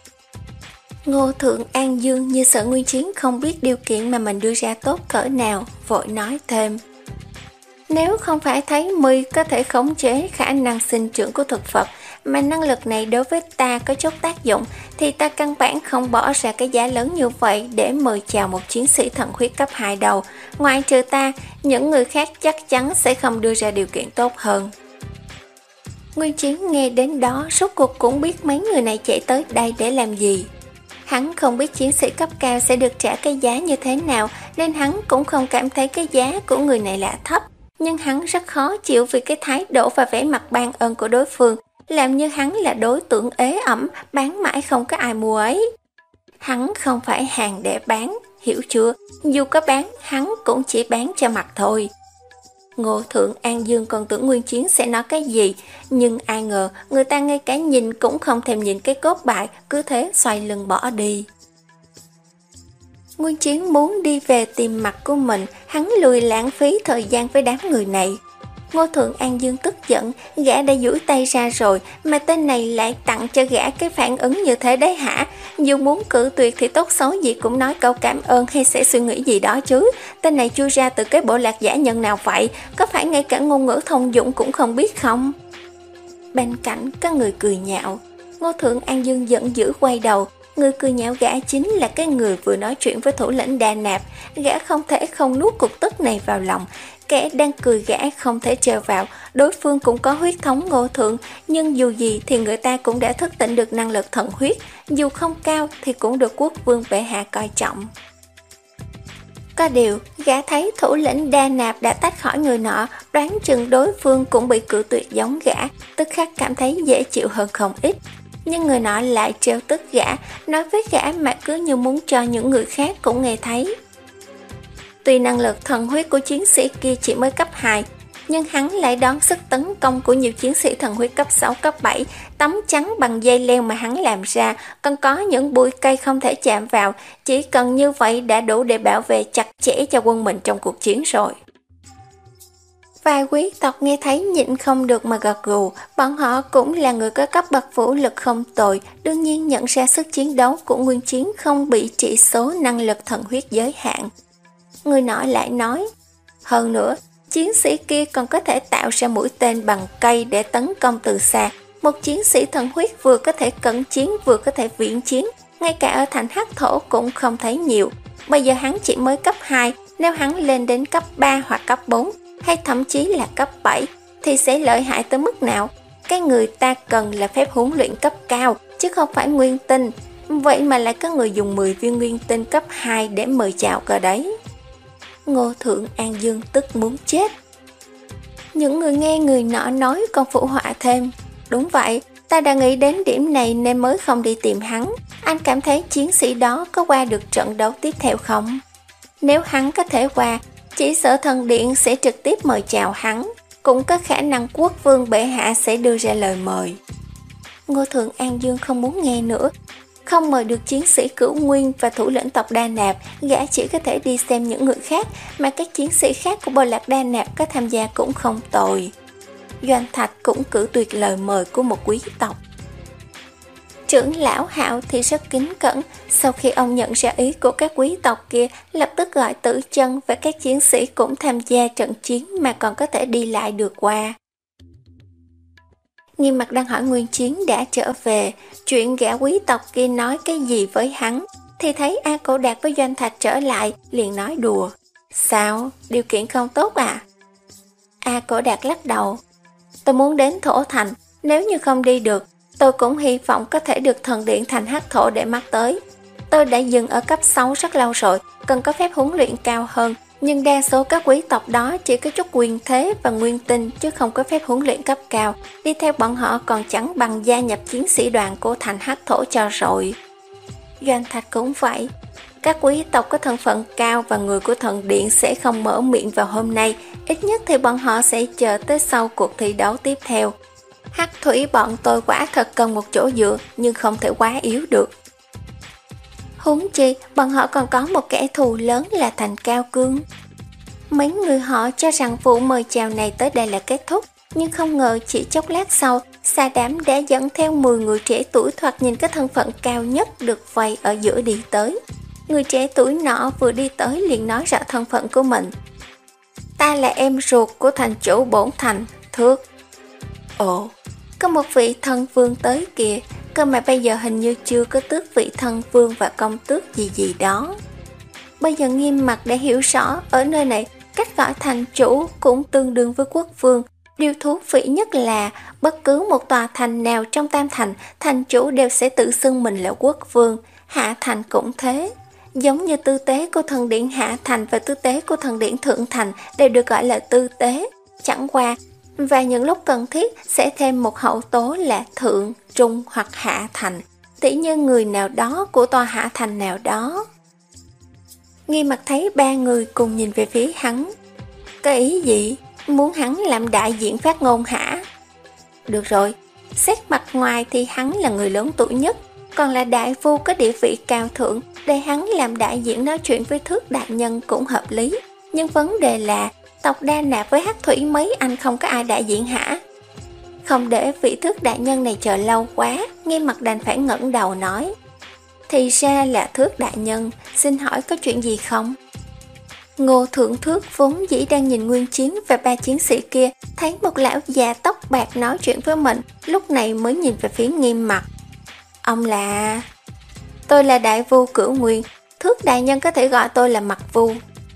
Ngô Thượng An Dương như sợ Nguyên Chiến không biết điều kiện mà mình đưa ra tốt cỡ nào, vội nói thêm. Nếu không phải thấy mi có thể khống chế khả năng sinh trưởng của thực vật, mà năng lực này đối với ta có chút tác dụng, thì ta căn bản không bỏ ra cái giá lớn như vậy để mời chào một chiến sĩ thần huyết cấp hai đầu. Ngoài trừ ta, những người khác chắc chắn sẽ không đưa ra điều kiện tốt hơn. Nguyên Chiến nghe đến đó, rốt cuộc cũng biết mấy người này chạy tới đây để làm gì. Hắn không biết chiến sĩ cấp cao sẽ được trả cái giá như thế nào, nên hắn cũng không cảm thấy cái giá của người này là thấp. Nhưng hắn rất khó chịu vì cái thái độ và vẻ mặt ban ơn của đối phương, làm như hắn là đối tượng ế ẩm, bán mãi không có ai mua ấy. Hắn không phải hàng để bán, hiểu chưa? Dù có bán, hắn cũng chỉ bán cho mặt thôi. Ngô Thượng An Dương còn tưởng Nguyên Chiến sẽ nói cái gì, nhưng ai ngờ người ta ngay cả nhìn cũng không thèm nhìn cái cốt bài, cứ thế xoay lưng bỏ đi. Nguyên Chiến muốn đi về tìm mặt của mình, hắn lười lãng phí thời gian với đám người này. Ngô Thượng An Dương tức giận, gã đã duỗi tay ra rồi, mà tên này lại tặng cho gã cái phản ứng như thế đấy hả? Dù muốn cự tuyệt thì tốt xấu gì cũng nói câu cảm ơn hay sẽ suy nghĩ gì đó chứ. Tên này chui ra từ cái bộ lạc giả nhân nào vậy? Có phải ngay cả ngôn ngữ thông dụng cũng không biết không? Bên cạnh có người cười nhạo. Ngô Thượng An Dương giận dữ quay đầu. Người cười nhạo gã chính là cái người vừa nói chuyện với thủ lĩnh Đa Nạp. Gã không thể không nuốt cục tức này vào lòng. Kẻ đang cười gã không thể trêu vào, đối phương cũng có huyết thống Ngô Thượng, nhưng dù gì thì người ta cũng đã thức tỉnh được năng lực thần huyết, dù không cao thì cũng được quốc vương bệ hạ coi trọng. Có điều, gã thấy thủ lĩnh Đa Nạp đã tách khỏi người nọ, đoán chừng đối phương cũng bị cự tuyệt giống gã, tức khắc cảm thấy dễ chịu hơn không ít. Nhưng người nọ lại trêu tức gã, nói với gã mà cứ như muốn cho những người khác cũng nghe thấy. Tuy năng lực thần huyết của chiến sĩ kia chỉ mới cấp hai, nhưng hắn lại đón sức tấn công của nhiều chiến sĩ thần huyết cấp sáu, cấp bảy. Tấm chắn bằng dây leo mà hắn làm ra, còn có những bụi cây không thể chạm vào. Chỉ cần như vậy đã đủ để bảo vệ chặt chẽ cho quân mình trong cuộc chiến rồi. Vài quý tộc nghe thấy nhịn không được mà gật gù, bọn họ cũng là người có cấp bậc vũ lực không tồi, đương nhiên nhận ra sức chiến đấu của Nguyên Chiến không bị chỉ số năng lực thần huyết giới hạn. Người nọ lại nói, hơn nữa, chiến sĩ kia còn có thể tạo ra mũi tên bằng cây để tấn công từ xa. Một chiến sĩ thần huyết vừa có thể cận chiến vừa có thể viễn chiến, ngay cả ở thành hắc thổ cũng không thấy nhiều. Bây giờ hắn chỉ mới cấp hai, nếu hắn lên đến cấp ba hoặc cấp bốn, hay thậm chí là cấp bảy, thì sẽ lợi hại tới mức nào? Cái người ta cần là phép huấn luyện cấp cao, chứ không phải nguyên tinh. Vậy mà lại có người dùng mười viên nguyên tinh cấp hai để mời chào cơ đấy. Ngô Thượng An Dương tức muốn chết. Những người nghe người nọ nói còn phụ họa thêm. Đúng vậy, ta đã nghĩ đến điểm này nên mới không đi tìm hắn. Anh cảm thấy chiến sĩ đó có qua được trận đấu tiếp theo không? Nếu hắn có thể qua, chỉ sợ thần điện sẽ trực tiếp mời chào hắn. Cũng có khả năng quốc vương bệ hạ sẽ đưa ra lời mời. Ngô Thượng An Dương không muốn nghe nữa. Không mời được chiến sĩ Cửu Nguyên và thủ lĩnh tộc Đa Nạp, gã chỉ có thể đi xem những người khác, mà các chiến sĩ khác của bộ lạc Đa Nạp có tham gia cũng không tồi. Doanh Thạch cũng cử tuyệt lời mời của một quý tộc. Trưởng lão Hạo thì rất kính cẩn, sau khi ông nhận ra ý của các quý tộc kia, lập tức gọi Tử Chân và các chiến sĩ cũng tham gia trận chiến mà còn có thể đi lại được qua. Nghiêm Mặt đang hỏi Nguyên Chiến đã trở về, chuyện gã quý tộc kia nói cái gì với hắn, thì thấy A Cổ Đạt với Doanh Thạch trở lại, liền nói đùa. Sao, điều kiện không tốt à? A Cổ Đạt lắc đầu. Tôi muốn đến Thổ Thành, nếu như không đi được, tôi cũng hy vọng có thể được thần điện thành Hắc Thổ để mắt tới. Tôi đã dừng ở cấp sáu rất lâu rồi, cần có phép huấn luyện cao hơn, nhưng đa số các quý tộc đó chỉ có chút quyền thế và nguyên tinh chứ không có phép huấn luyện cấp cao. Đi theo bọn họ còn chẳng bằng gia nhập chiến sĩ đoàn của thành Hắc Thổ cho rồi. Doanh Thạch cũng vậy. Các quý tộc có thân phận cao và người của thần điện sẽ không mở miệng vào hôm nay, ít nhất thì bọn họ sẽ chờ tới sau cuộc thi đấu tiếp theo. Hắc thủy bọn tôi quả thật cần một chỗ dựa, nhưng không thể quá yếu được. Huống chi, bọn họ còn có một kẻ thù lớn là thành Cao Cương. Mấy người họ cho rằng vụ mời chào này tới đây là kết thúc, nhưng không ngờ chỉ chốc lát sau, Sa Đám đã dẫn theo mười người trẻ tuổi thoạt nhìn cái thân phận cao nhất được vây ở giữa đi tới. Người trẻ tuổi nọ vừa đi tới liền nói rõ thân phận của mình. Ta là em ruột của thành chủ bổn thành, Thước. Ồ, có một vị thân vương tới kìa, cơ mà bây giờ hình như chưa có tước vị thân vương và công tước gì gì đó. Bây giờ Nghiêm Mặt đã hiểu rõ, ở nơi này, cách gọi thành chủ cũng tương đương với quốc vương. Điều thú vị nhất là, bất cứ một tòa thành nào trong Tam Thành, thành chủ đều sẽ tự xưng mình là quốc vương, Hạ Thành cũng thế. Giống như tư tế của thần điện Hạ Thành và tư tế của thần điện Thượng Thành đều được gọi là tư tế. Chẳng qua, và những lúc cần thiết sẽ thêm một hậu tố là Thượng, Trung hoặc Hạ Thành, tỉ như người nào đó của tòa Hạ Thành nào đó. Nghiêm Mặt thấy ba người cùng nhìn về phía hắn. Cái ý gì? Muốn hắn làm đại diện phát ngôn hả? Được rồi, xét mặt ngoài thì hắn là người lớn tuổi nhất, còn là đại phu có địa vị cao thượng, để hắn làm đại diện nói chuyện với Thước đại nhân cũng hợp lý. Nhưng vấn đề là, tộc Đa Nạp với Hắc Thủy mấy anh không có ai đại diện hả? Không để vị Thước đại nhân này chờ lâu quá, Nghiêm Mặt đành phải ngẩng đầu nói. Thì ra là Thước đại nhân, xin hỏi có chuyện gì không? Ngô Thượng Thước vốn dĩ đang nhìn Nguyên Chiến và ba chiến sĩ kia, thấy một lão già tóc bạc nói chuyện với mình, lúc này mới nhìn về phía Nghiêm Mặt. Ông là... Tôi là đại vu Cửu Nguyên, Thước đại nhân có thể gọi tôi là Mặt Vu.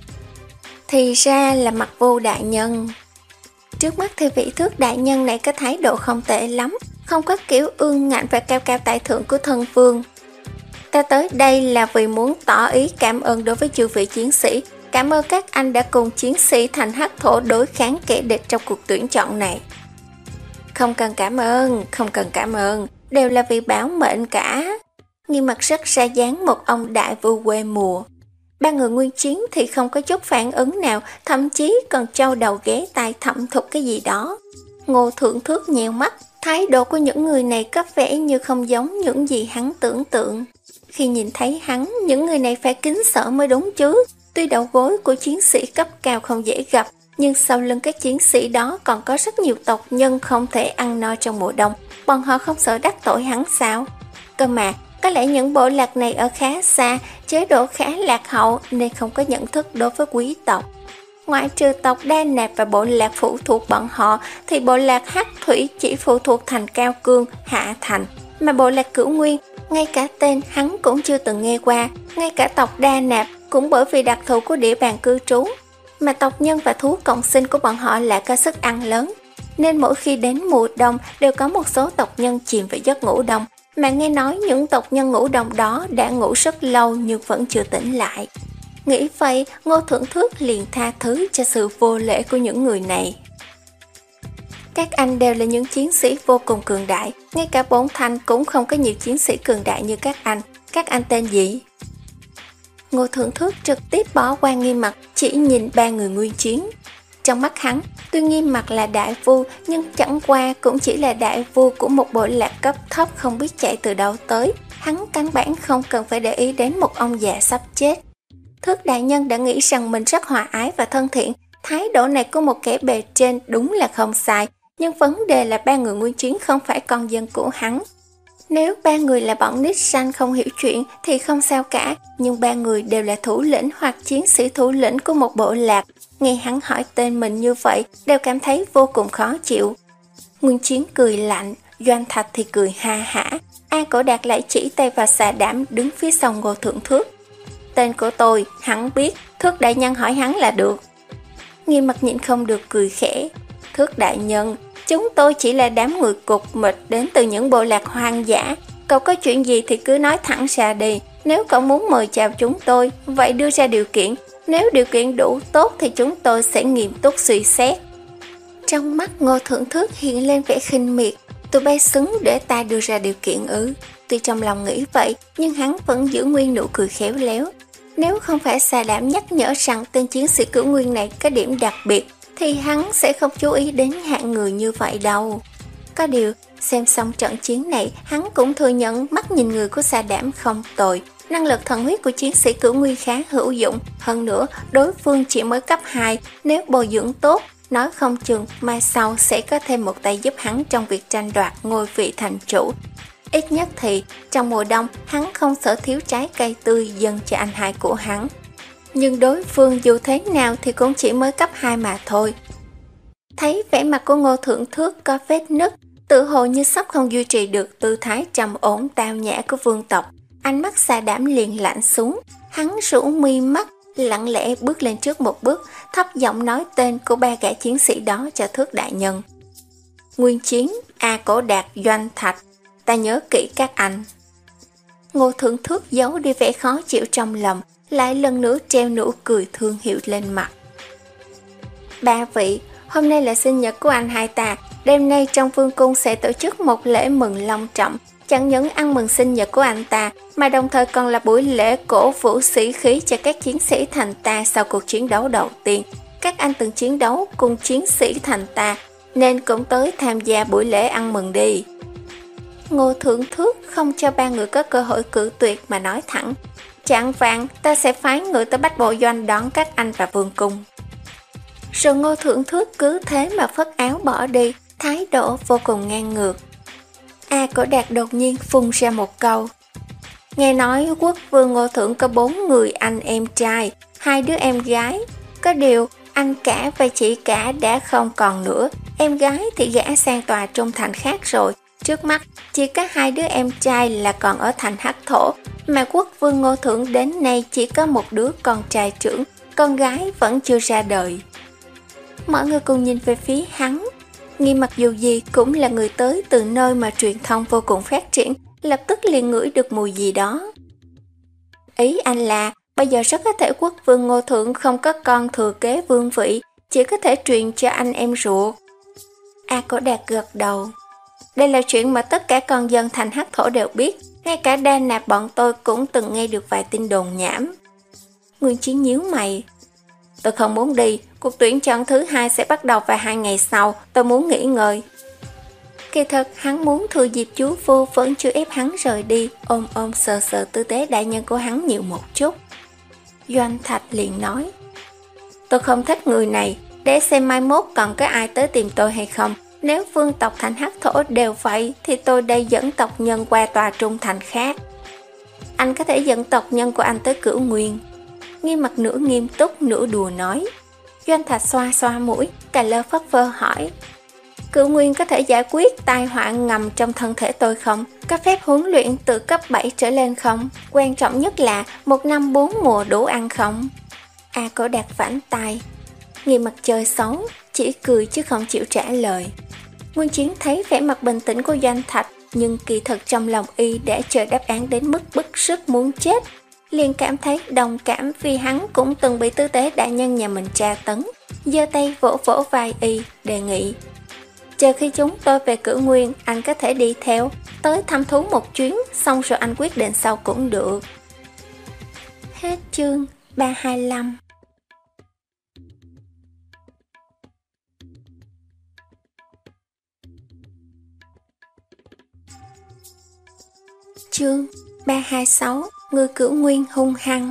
Thì ra là Mặt Vu đại nhân. Trước mắt thì vị Thước đại nhân này có thái độ không tệ lắm, không có kiểu ương ngạnh và cao cao tại thượng của thân vương. Ta tới đây là vì muốn tỏ ý cảm ơn đối với chư vị chiến sĩ, cảm ơn các anh đã cùng chiến sĩ thành Hắc Thổ đối kháng kẻ địch trong cuộc tuyển chọn này. Không cần cảm ơn, không cần cảm ơn, đều là vì bảo mệnh cả. Nghiêm Mặt rất ra dáng một ông đại vu quê mùa. Ba người Nguyên Chiến thì không có chút phản ứng nào, thậm chí còn trâu đầu ghé tai thẩm thục cái gì đó. Ngô Thượng Thước nheo mắt, thái độ của những người này có vẻ như không giống những gì hắn tưởng tượng. Khi nhìn thấy hắn, những người này phải kính sợ mới đúng chứ. Tuy đầu gối của chiến sĩ cấp cao không dễ gặp, nhưng sau lưng các chiến sĩ đó còn có rất nhiều tộc nhân không thể ăn no trong mùa đông. Bọn họ không sợ đắc tội hắn sao? Cơ mà, có lẽ những bộ lạc này ở khá xa, chế độ khá lạc hậu nên không có nhận thức đối với quý tộc. Ngoại trừ tộc Đa Nạp và bộ lạc phụ thuộc bọn họ, thì bộ lạc Hắc Thủy chỉ phụ thuộc thành Cao Cương, Hạ Thành. Mà bộ lạc Cửu Nguyên, ngay cả tên hắn cũng chưa từng nghe qua, ngay cả tộc Đa Nạp cũng bởi vì đặc thù của địa bàn cư trú. Mà tộc nhân và thú cộng sinh của bọn họ lại có sức ăn lớn, nên mỗi khi đến mùa đông đều có một số tộc nhân chìm vào giấc ngủ đông. Mà nghe nói những tộc nhân ngủ đông đó đã ngủ rất lâu nhưng vẫn chưa tỉnh lại. Nghĩ vậy, Ngô Thượng Thước liền tha thứ cho sự vô lễ của những người này. Các anh đều là những chiến sĩ vô cùng cường đại, ngay cả bổn thành cũng không có nhiều chiến sĩ cường đại như các anh. Các anh tên gì? Ngô Thượng Thước trực tiếp bỏ qua Nghiêm Mặt, chỉ nhìn ba người Nguyên Chiến. Trong mắt hắn, tuy Nghiêm Mặt là đại vu, nhưng chẳng qua cũng chỉ là đại vu của một bộ lạc cấp thấp không biết chạy từ đâu tới. Hắn căn bản không cần phải để ý đến một ông già sắp chết. Thước đại nhân đã nghĩ rằng mình rất hòa ái và thân thiện. Thái độ này của một kẻ bề trên đúng là không sai, nhưng vấn đề là ba người Nguyên Chiến không phải con dân của hắn. Nếu ba người là bọn nít sanh không hiểu chuyện thì không sao cả, nhưng ba người đều là thủ lĩnh hoặc chiến sĩ thủ lĩnh của một bộ lạc. Nghe hắn hỏi tên mình như vậy đều cảm thấy vô cùng khó chịu. Nguyên Chiến cười lạnh, Doanh Thạch thì cười ha hả. A Cổ Đạt lại chỉ tay vào Xà Đảm đứng phía sau Ngô Thượng Thước. Tên của tôi, hắn biết, Thước đại nhân hỏi hắn là được. Nghiêm Mặt nhịn không được cười khẽ. Thước đại nhân, chúng tôi chỉ là đám người cục mịch đến từ những bộ lạc hoang dã. Cậu có chuyện gì thì cứ nói thẳng ra đi. Nếu cậu muốn mời chào chúng tôi, vậy đưa ra điều kiện. Nếu điều kiện đủ tốt thì chúng tôi sẽ nghiêm túc suy xét. Trong mắt Ngô Thượng Thước hiện lên vẻ khinh miệt. Tụi bay xứng để ta đưa ra điều kiện ư? Tuy trong lòng nghĩ vậy, nhưng hắn vẫn giữ nguyên nụ cười khéo léo. Nếu không phải Xà Đảm nhắc nhở rằng tên chiến sĩ Cửu Nguyên này có điểm đặc biệt, thì hắn sẽ không chú ý đến hạng người như vậy đâu. Có điều, xem xong trận chiến này, hắn cũng thừa nhận mắt nhìn người của Xà Đảm không tồi. Năng lực thần huyết của chiến sĩ Cửu Nguyên khá hữu dụng. Hơn nữa, đối phương chỉ mới cấp hai, nếu bồi dưỡng tốt, nói không chừng mai sau sẽ có thêm một tay giúp hắn trong việc tranh đoạt ngôi vị thành chủ. Ít nhất thì trong mùa đông hắn không sở thiếu trái cây tươi dâng cho anh hai của hắn. Nhưng đối phương dù thế nào thì cũng chỉ mới cấp hai mà thôi. Thấy vẻ mặt của Ngô Thượng Thước có vết nứt, tự hồ như sắp không duy trì được tư thái trầm ổn tao nhã của vương tộc. Ánh mắt Xà Đảm liền lạnh xuống, hắn rũ mi mắt, lặng lẽ bước lên trước một bước, thấp giọng nói tên của ba gã chiến sĩ đó cho Thước đại nhân. Nguyên Chiến, A Cổ Đạt, Doanh Thạch, ta nhớ kỹ các anh. Ngô Thượng Thước giấu đi vẻ khó chịu trong lòng, lại lần nữa treo nụ cười thương hiệu lên mặt. Ba vị, hôm nay là sinh nhật của anh hai ta, đêm nay trong vương cung sẽ tổ chức một lễ mừng long trọng, chẳng những ăn mừng sinh nhật của anh ta, mà đồng thời còn là buổi lễ cổ vũ sĩ khí cho các chiến sĩ thành ta sau cuộc chiến đấu đầu tiên. Các anh từng chiến đấu cùng chiến sĩ thành ta, nên cũng tới tham gia buổi lễ ăn mừng đi. Ngô Thượng Thước không cho ba người có cơ hội cự tuyệt mà nói thẳng. Chạng vạng ta sẽ phái người tới Bách Bộ Doanh đón các anh vào vương cung. Rồi Ngô Thượng Thước cứ thế mà phất áo bỏ đi, thái độ vô cùng ngang ngược. A Cổ Đạt đột nhiên phun ra một câu. Nghe nói quốc vương Ngô Thượng có bốn người anh em trai, hai đứa em gái. Có điều anh cả và chị cả đã không còn nữa, em gái thì gã sang tòa trung thành khác rồi. Trước mắt chỉ có hai đứa em trai là còn ở thành Hắc Thổ, mà quốc vương Ngô Thượng đến nay chỉ có một đứa con trai trưởng, con gái vẫn chưa ra đời. Mọi người cùng nhìn về phía hắn. Nghiêm Mặt dù gì cũng là người tới từ nơi mà truyền thông vô cùng phát triển, lập tức liền ngửi được mùi gì đó. Ý anh là bây giờ rất có thể quốc vương Ngô Thượng không có con thừa kế vương vị, chỉ có thể truyền cho anh em ruột. A Cổ Đạt gật đầu. Đây là chuyện mà tất cả con dân thành Hắc Thổ đều biết, ngay cả Đa Nạp bọn tôi cũng từng nghe được vài tin đồn nhảm. Nguyên Chiến nhíu mày. Tôi không muốn đi, cuộc tuyển chọn thứ hai sẽ bắt đầu vào hai ngày sau, tôi muốn nghỉ ngơi. Kỳ thật hắn muốn thừa dịp chú Phu vẫn chưa ép hắn rời đi, ôm ôm sờ sờ tư tế đại nhân của hắn nhiều một chút. Doanh Thạch liền nói. Tôi không thích người này, để xem mai mốt còn có ai tới tìm tôi hay không. Nếu vương tộc thành Hắc Thổ đều vậy thì tôi đây dẫn tộc nhân qua tòa trung thành khác. Anh có thể dẫn tộc nhân của anh tới Cửu Nguyên. Nghiêm Mặt nửa nghiêm túc nửa đùa nói. Doanh Thạch xoa xoa mũi, cà lơ phất phơ hỏi. Cửu Nguyên có thể giải quyết tai họa ngầm trong thân thể tôi không? Có phép huấn luyện từ cấp bảy trở lên không? Quan trọng nhất là một năm bốn mùa đủ ăn không? A Cổ Đạt vãn tai. Nghiêm Mặt chơi xấu, chỉ cười chứ không chịu trả lời. Nguyên Chiến thấy vẻ mặt bình tĩnh của Doanh Thạch, nhưng kỳ thực trong lòng y đã chờ đáp án đến mức bức sức muốn chết. Liền cảm thấy đồng cảm vì hắn cũng từng bị tư tế đại nhân nhà mình tra tấn. Giơ tay vỗ vỗ vai y, đề nghị. Chờ khi chúng tôi về Cửu Nguyên, anh có thể đi theo, tới thăm thú một chuyến, xong rồi anh quyết định sau cũng được. Hết chương ba hai lăm. Chương ba hai sáu. Người Cửu Nguyên hung hăng.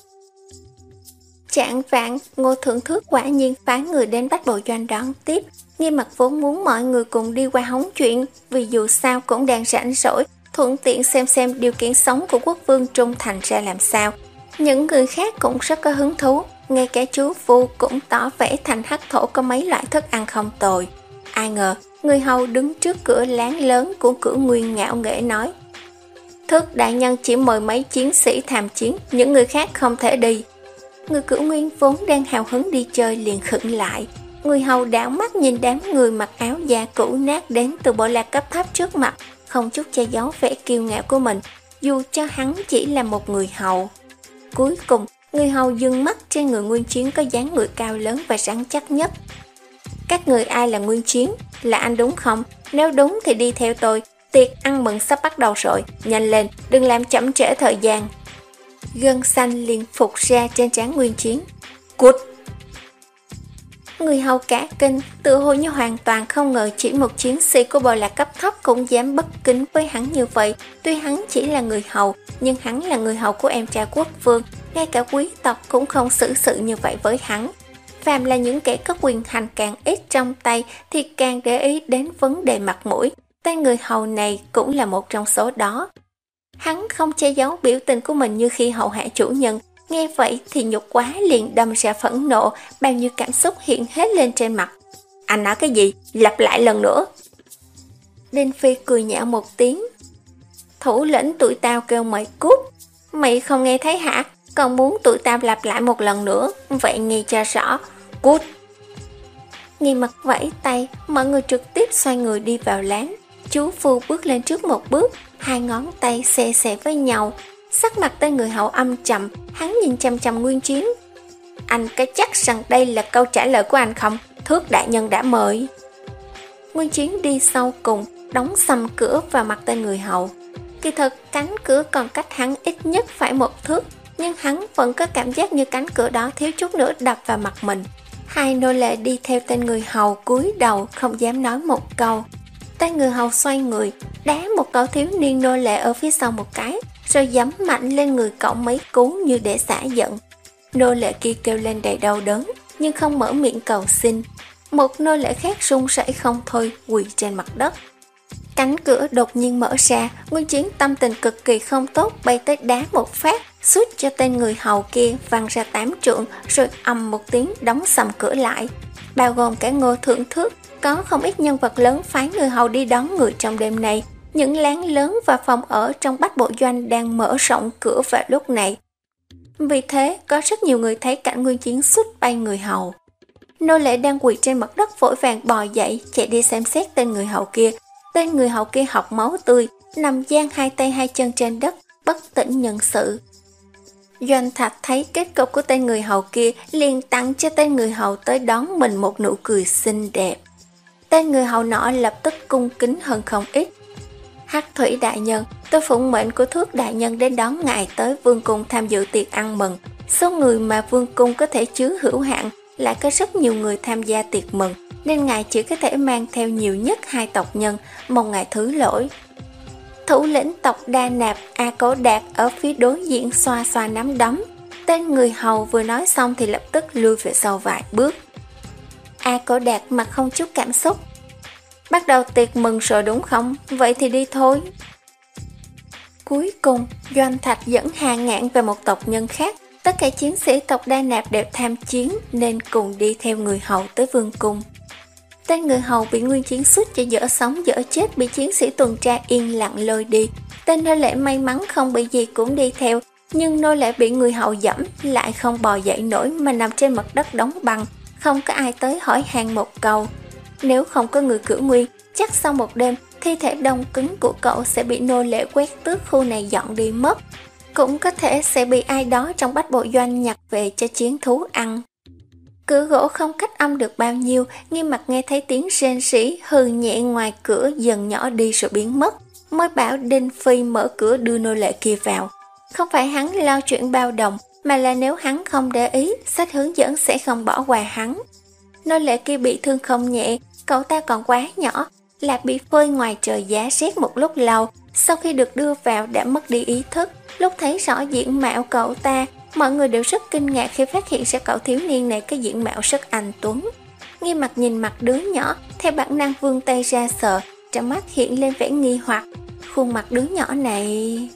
Chạng vạn, Ngô Thượng Thước quả nhiên phái người đến Bách Bộ Doanh đón tiếp. Nghiêm Mặc vốn muốn mọi người cùng đi qua hóng chuyện, vì dù sao cũng đang rảnh rỗi, thuận tiện xem xem điều kiện sống của quốc vương trung thành ra làm sao. Những người khác cũng rất có hứng thú, ngay cả chú Vu cũng tỏ vẻ thành hắc thổ có mấy loại thức ăn không tồi. Ai ngờ, người hầu đứng trước cửa láng lớn của Cửu Nguyên ngạo nghễ nói: Thước đại nhân chỉ mời mấy chiến sĩ tham chiến, những người khác không thể đi. Người Cửu Nguyên vốn đang hào hứng đi chơi liền khựng lại. Người hầu đảo mắt nhìn đám người mặc áo da cũ nát đến từ bộ lạc cấp thấp trước mặt, không chút che giấu vẻ kiêu ngạo của mình, dù cho hắn chỉ là một người hầu. Cuối cùng, người hầu dừng mắt trên người Nguyên Chiến có dáng người cao lớn và rắn chắc nhất. Các người ai là Nguyên Chiến? Là anh đúng không? Nếu đúng thì đi theo tôi, tiệc ăn mừng sắp bắt đầu rồi, nhanh lên, đừng làm chậm trễ thời gian. Gân xanh liền phục ra trên trán Nguyên Chiến. Cút! Người hầu cả kinh, tự hồ như hoàn toàn không ngờ chỉ một chiến sĩ của bộ lạc cấp thấp cũng dám bất kính với hắn như vậy. Tuy hắn chỉ là người hầu, nhưng hắn là người hầu của em trai quốc vương, ngay cả quý tộc cũng không xử sự như vậy với hắn. Phàm là những kẻ có quyền hành càng ít trong tay thì càng để ý đến vấn đề mặt mũi. Tên người hầu này cũng là một trong số đó. Hắn không che giấu biểu tình của mình như khi hầu hạ chủ nhân. Nghe vậy thì nhục quá liền đâm ra phẫn nộ, bao nhiêu cảm xúc hiện hết lên trên mặt. Anh nói cái gì? Lặp lại lần nữa. Đinh Phi cười nhạo một tiếng. Thủ lĩnh tụi tao kêu mày cút. Mày không nghe thấy hả? Còn muốn tụi tao lặp lại một lần nữa. Vậy nghe cho rõ. Cút. Nghiêm Mặc vẫy tay, mọi người trực tiếp xoay người đi vào láng. Chú Phu bước lên trước một bước, hai ngón tay xè xè với nhau. Sắc mặt tên người hầu âm trầm, hắn nhìn chằm chằm Nguyên Chiến. Anh có chắc rằng đây là câu trả lời của anh không? Thước đại nhân đã mời. Nguyên Chiến đi sau cùng, đóng sầm cửa vào mặt tên người hầu. Kỳ thực cánh cửa còn cách hắn ít nhất phải một thước, nhưng hắn vẫn có cảm giác như cánh cửa đó thiếu chút nữa đập vào mặt mình. Hai nô lệ đi theo tên người hầu cúi đầu không dám nói một câu. Tên người hầu xoay người, đá một cậu thiếu niên nô lệ ở phía sau một cái, rồi giẫm mạnh lên người cậu mấy cú như để xả giận. Nô lệ kia kêu lên đầy đau đớn, nhưng không mở miệng cầu xin. Một nô lệ khác run rẩy không thôi, quỳ trên mặt đất. Cánh cửa đột nhiên mở ra, Nguyên Chiến tâm tình cực kỳ không tốt, bay tới đá một phát, sút cho tên người hầu kia văng ra tám trượng, rồi ầm một tiếng đóng sầm cửa lại. Bao gồm cả Ngô Thượng Thước, có không ít nhân vật lớn phái người hầu đi đón người trong đêm này. Những láng lớn và phòng ở trong Bách Bộ Doanh đang mở rộng cửa vào lúc này. Vì thế, có rất nhiều người thấy cảnh Nguyên Chiến sút bay người hầu. Nô lệ đang quỳ trên mặt đất vội vàng bò dậy, chạy đi xem xét tên người hầu kia. Tên người hầu kia học máu tươi, nằm dang hai tay hai chân trên đất, bất tỉnh nhân sự. Doanh Thạch thấy kết cục của tên người hầu kia, liền tặng cho tên người hầu tới đón mình một nụ cười xinh đẹp. Tên người hầu nọ lập tức cung kính hơn không ít. Hắc Thủy đại nhân, tôi phụng mệnh của Thước đại nhân đến đón ngài tới vương cung tham dự tiệc ăn mừng. Số người mà vương cung có thể chứa hữu hạn, lại có rất nhiều người tham gia tiệc mừng, nên ngài chỉ có thể mang theo nhiều nhất hai tộc nhân, mong ngài thứ lỗi. Thủ lĩnh tộc Đa Nạp A Cố Đạt ở phía đối diện xoa xoa nắm đấm. Tên người hầu vừa nói xong thì lập tức lui về sau vài bước. A Cố Đạt mặt không chút cảm xúc. Bắt đầu tiệc mừng rồi đúng không? Vậy thì đi thôi. Cuối cùng, Doanh Thạch dẫn Hà Ngạn về một tộc nhân khác. Tất cả chiến sĩ tộc Đa Nạp đều tham chiến nên cùng đi theo người hầu tới vương cung. Tên người hầu bị Nguyên Chiến sút cho dở sống dở chết, bị chiến sĩ tuần tra yên lặng lôi đi. Tên nô lệ may mắn không bị gì cũng đi theo, nhưng nô lệ bị người hầu dẫm lại không bò dậy nổi mà nằm trên mặt đất đóng băng, không có ai tới hỏi han một câu. Nếu không có người Cửu Nguyên, chắc sau một đêm thi thể đông cứng của cậu sẽ bị nô lệ quét tước khu này dọn đi mất. Cũng có thể sẽ bị ai đó trong Bách Bộ Doanh nhặt về cho chiến thú ăn. Cửa gỗ không cách âm được bao nhiêu, Nghiêm Mặc nghe thấy tiếng rên rỉ hừ nhẹ ngoài cửa dần nhỏ đi rồi biến mất, mới bảo Đinh Phi mở cửa đưa nô lệ kia vào. Không phải hắn lo chuyện bao đồng, mà là nếu hắn không để ý, sách hướng dẫn sẽ không bỏ qua hắn. Nô lệ kia bị thương không nhẹ, cậu ta còn quá nhỏ, là bị phơi ngoài trời giá rét một lúc lâu. Sau khi được đưa vào đã mất đi ý thức. Lúc thấy rõ diện mạo cậu ta, mọi người đều rất kinh ngạc khi phát hiện ra cậu thiếu niên này có diện mạo rất anh tuấn. Nghiêm Mặc nhìn mặt đứa nhỏ, theo bản năng vươn tay ra sờ, trong mắt hiện lên vẻ nghi hoặc. Khuôn mặt đứa nhỏ này...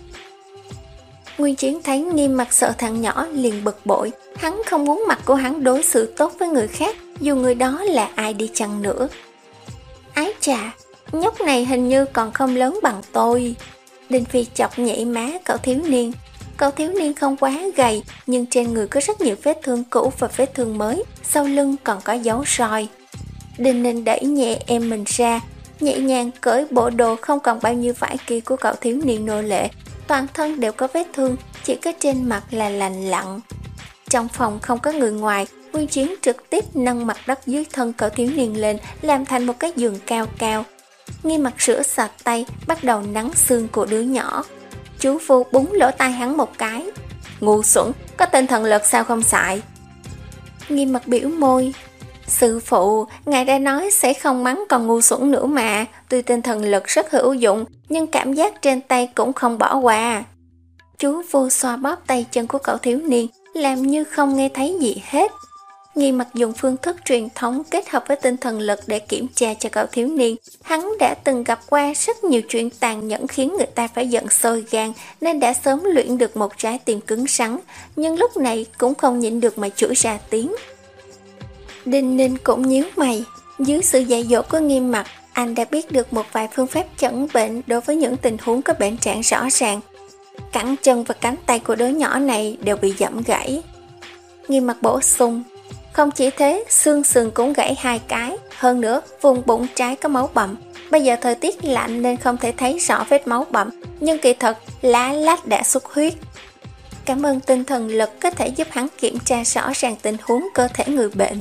Nguyên Chiến thấy Nghiêm Mặc sợ thằng nhỏ liền bực bội. Hắn không muốn mặt của hắn đối xử tốt với người khác, dù người đó là ai đi chăng nữa. Ái chà, nhóc này hình như còn không lớn bằng tôi. Đinh Phi chọc nhẹ má cậu thiếu niên. Cậu thiếu niên không quá gầy, nhưng trên người có rất nhiều vết thương cũ và vết thương mới, sau lưng còn có dấu roi. Đinh Ninh đẩy nhẹ em mình ra, nhẹ nhàng cởi bộ đồ không còn bao nhiêu vải kia của cậu thiếu niên nô lệ. Toàn thân đều có vết thương, chỉ có trên mặt là lành lặn. Trong phòng không có người ngoài, Nguyên Chiến trực tiếp nâng mặt đất dưới thân cậu thiếu niên lên, làm thành một cái giường cao cao. Nghiêm Mặc rửa sạch tay, bắt đầu nắn xương của đứa nhỏ. Chú Phu búng lỗ tai hắn một cái. Ngu xuẩn, có tinh thần lực sao không xài? Nghiêm Mặc biểu môi. Sư phụ, ngài đã nói sẽ không mắng còn ngu xuẩn nữa mà. Tuy tinh thần lực rất hữu dụng, nhưng cảm giác trên tay cũng không bỏ qua. Chú Phu xoa bóp tay chân của cậu thiếu niên, làm như không nghe thấy gì hết. Nghiêm Mặc dùng phương thức truyền thống kết hợp với tinh thần lực để kiểm tra cho cậu thiếu niên. Hắn đã từng gặp qua rất nhiều chuyện tàn nhẫn khiến người ta phải giận sôi gan, nên đã sớm luyện được một trái tim cứng rắn, nhưng lúc này cũng không nhịn được mà chửi ra tiếng. Đinh Ninh cũng nhíu mày. Dưới sự dạy dỗ của Nghiêm Mặc, anh đã biết được một vài phương pháp chẩn bệnh đối với những tình huống có bệnh trạng rõ ràng. Cẳng chân và cánh tay của đứa nhỏ này đều bị giẫm gãy. Nghiêm Mặc bổ sung. Không chỉ thế, xương sườn cũng gãy hai cái. Hơn nữa, vùng bụng trái có máu bầm. Bây giờ thời tiết lạnh nên không thể thấy rõ vết máu bầm, nhưng kỳ thật, lá lách đã xuất huyết. Cảm ơn tinh thần lực có thể giúp hắn kiểm tra rõ ràng tình huống cơ thể người bệnh.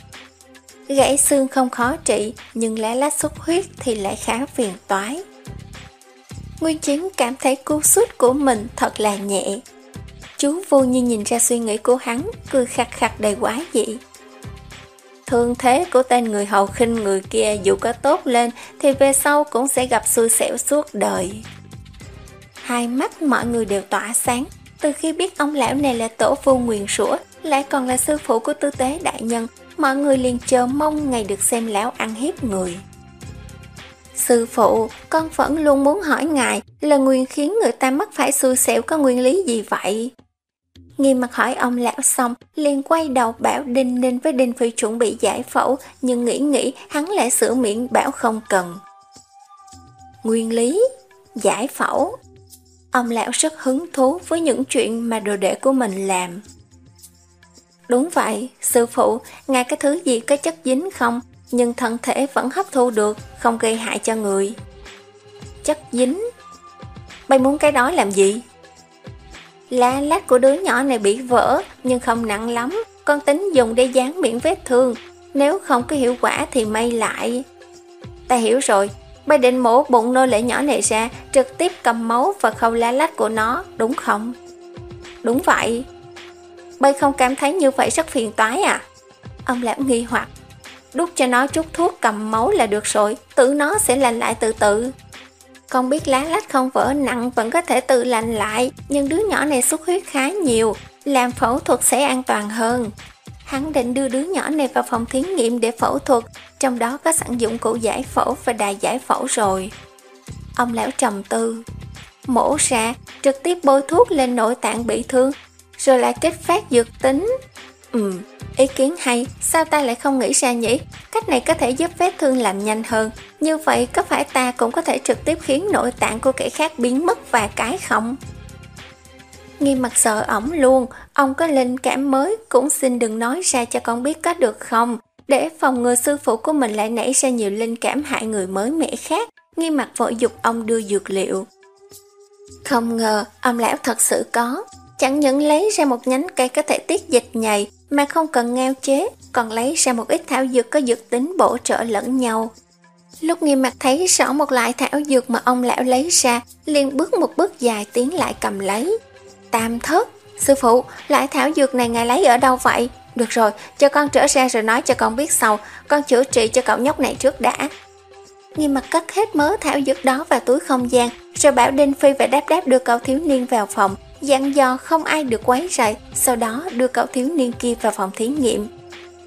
Gãy xương không khó trị, nhưng lá lách xuất huyết thì lại khá phiền toái. Nguyên Chiến cảm thấy cú sút của mình thật là nhẹ. Chú vô như nhìn ra suy nghĩ của hắn, cười khặt khặt đầy quá dị. Thương thế của tên người hầu khinh người kia dù có tốt lên thì về sau cũng sẽ gặp xui xẻo suốt đời. Hai mắt mọi người đều tỏa sáng. Từ khi biết ông lão này là tổ vu nguyền rủa, lại còn là sư phụ của Tư Tế đại nhân, mọi người liền chờ mong ngày được xem lão ăn hiếp người. Sư phụ, con vẫn luôn muốn hỏi ngài, là nguyền khiến người ta mắc phải xui xẻo có nguyên lý gì vậy? Nghiêm Mặc hỏi ông lão xong, liền quay đầu bảo Đinh Ninh với Đinh Phi chuẩn bị giải phẫu, nhưng nghĩ nghĩ hắn lại sửa miệng bảo không cần. Nguyên lý? Giải phẫu? Ông lão rất hứng thú với những chuyện mà đồ đệ của mình làm. Đúng vậy, sư phụ, ngài cái thứ gì có chất dính không, nhưng thân thể vẫn hấp thu được, không gây hại cho người. Chất dính? Bay muốn cái đó làm gì? Lá lách của đứa nhỏ này bị vỡ, nhưng không nặng lắm, con tính dùng để dán miệng vết thương, nếu không có hiệu quả thì may lại. Ta hiểu rồi, bay định mổ bụng nô lệ nhỏ này ra, trực tiếp cầm máu và khâu lá lách của nó, đúng không? Đúng vậy. Bay không cảm thấy như vậy rất phiền toái à? Ông lão nghi hoặc. Đút cho nó chút thuốc cầm máu là được rồi, tự nó sẽ lành lại từ từ. Con biết lá lách không vỡ nặng vẫn có thể tự lành lại, nhưng đứa nhỏ này xuất huyết khá nhiều, làm phẫu thuật sẽ an toàn hơn. Hắn định đưa đứa nhỏ này vào phòng thí nghiệm để phẫu thuật, trong đó có sẵn dụng cụ giải phẫu và đài giải phẫu rồi. Ông lão trầm tư. Mổ ra, trực tiếp bôi thuốc lên nội tạng bị thương, rồi lại kích phát dược tính. Ừm, ý kiến hay, sao ta lại không nghĩ ra nhỉ? Cách này có thể giúp vết thương làm nhanh hơn. Như vậy có phải ta cũng có thể trực tiếp khiến nội tạng của kẻ khác biến mất vài cái không? Nghiêm Mặc sợ ổng luôn, ông có linh cảm mới cũng xin đừng nói ra cho con biết có được không? Để phòng ngừa sư phụ của mình lại nảy ra nhiều linh cảm hại người mới mẻ khác. Nghiêm Mặc vội giục ông đưa dược liệu. Không ngờ ông lão thật sự có. Chẳng những lấy ra một nhánh cây có thể tiết dịch nhầy mà không cần ngao chế, còn lấy ra một ít thảo dược có dược tính bổ trợ lẫn nhau. Lúc Nghiêm Mặc thấy rõ một loại thảo dược mà ông lão lấy ra, liền bước một bước dài tiến lại cầm lấy. Tam thất, sư phụ, loại thảo dược này ngài lấy ở đâu vậy? Được rồi, cho con trở ra rồi nói cho con biết sau, con chữa trị cho cậu nhóc này trước đã. Nghiêm Mặc cất hết mớ thảo dược đó vào túi không gian, rồi bảo Đinh Phi và Đáp Đáp đưa cậu thiếu niên vào phòng, dặn dò không ai được quấy rầy, sau đó đưa cậu thiếu niên kia vào phòng thí nghiệm.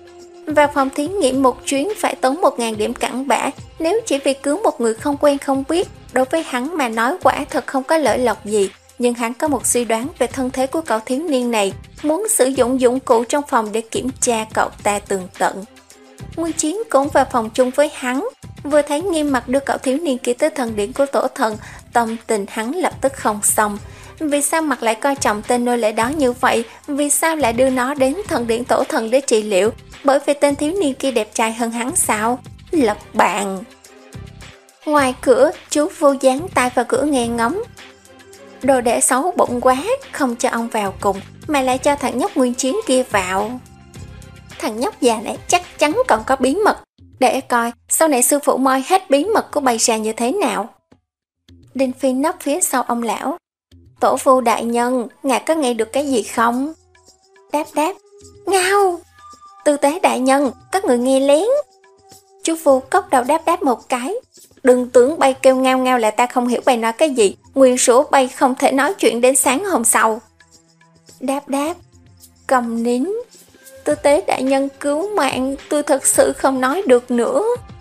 Vào phòng thí nghiệm một chuyến phải tốn một ngàn điểm cặn bã, nếu chỉ vì cứu một người không quen không biết, đối với hắn mà nói quả thật không có lợi lộc gì. Nhưng hắn có một suy đoán về thân thế của cậu thiếu niên này, muốn sử dụng dụng cụ trong phòng để kiểm tra cậu ta tường tận. Nguyên Chiến cũng vào phòng chung với hắn, vừa thấy Nghiêm Mặc đưa cậu thiếu niên kia tới thần điện của tổ thần, tâm tình hắn lập tức không xong. Vì sao Mặc lại coi trọng tên nô lệ đó như vậy? Vì sao lại đưa nó đến thần điện tổ thần để trị liệu? Bởi vì tên thiếu niên kia đẹp trai hơn hắn sao? Lập bàn. Ngoài cửa, chú Vô dán tay vào cửa nghe ngóng. Đồ đệ xấu bụng quá, không cho ông vào cùng, mà lại cho thằng nhóc Nguyên Chiến kia vào. Thằng nhóc già này chắc chắn còn có bí mật, để coi sau này sư phụ moi hết bí mật của bày ra như thế nào. Đinh Phi nấp phía sau ông lão. Tổ Vu đại nhân, ngài có nghe được cái gì không? Đáp đáp. Ngao! Tư tế đại nhân, có người nghe lén. Chú Vu cốc đầu đáp đáp một cái. Đừng tưởng bay kêu ngao ngao là ta không hiểu bay nói cái gì. Nguyên rủa bay không thể nói chuyện đến sáng hôm sau. Đáp đáp. Cầm nín. Tư tế đại nhân cứu mạng, tôi thật sự không nói được nữa.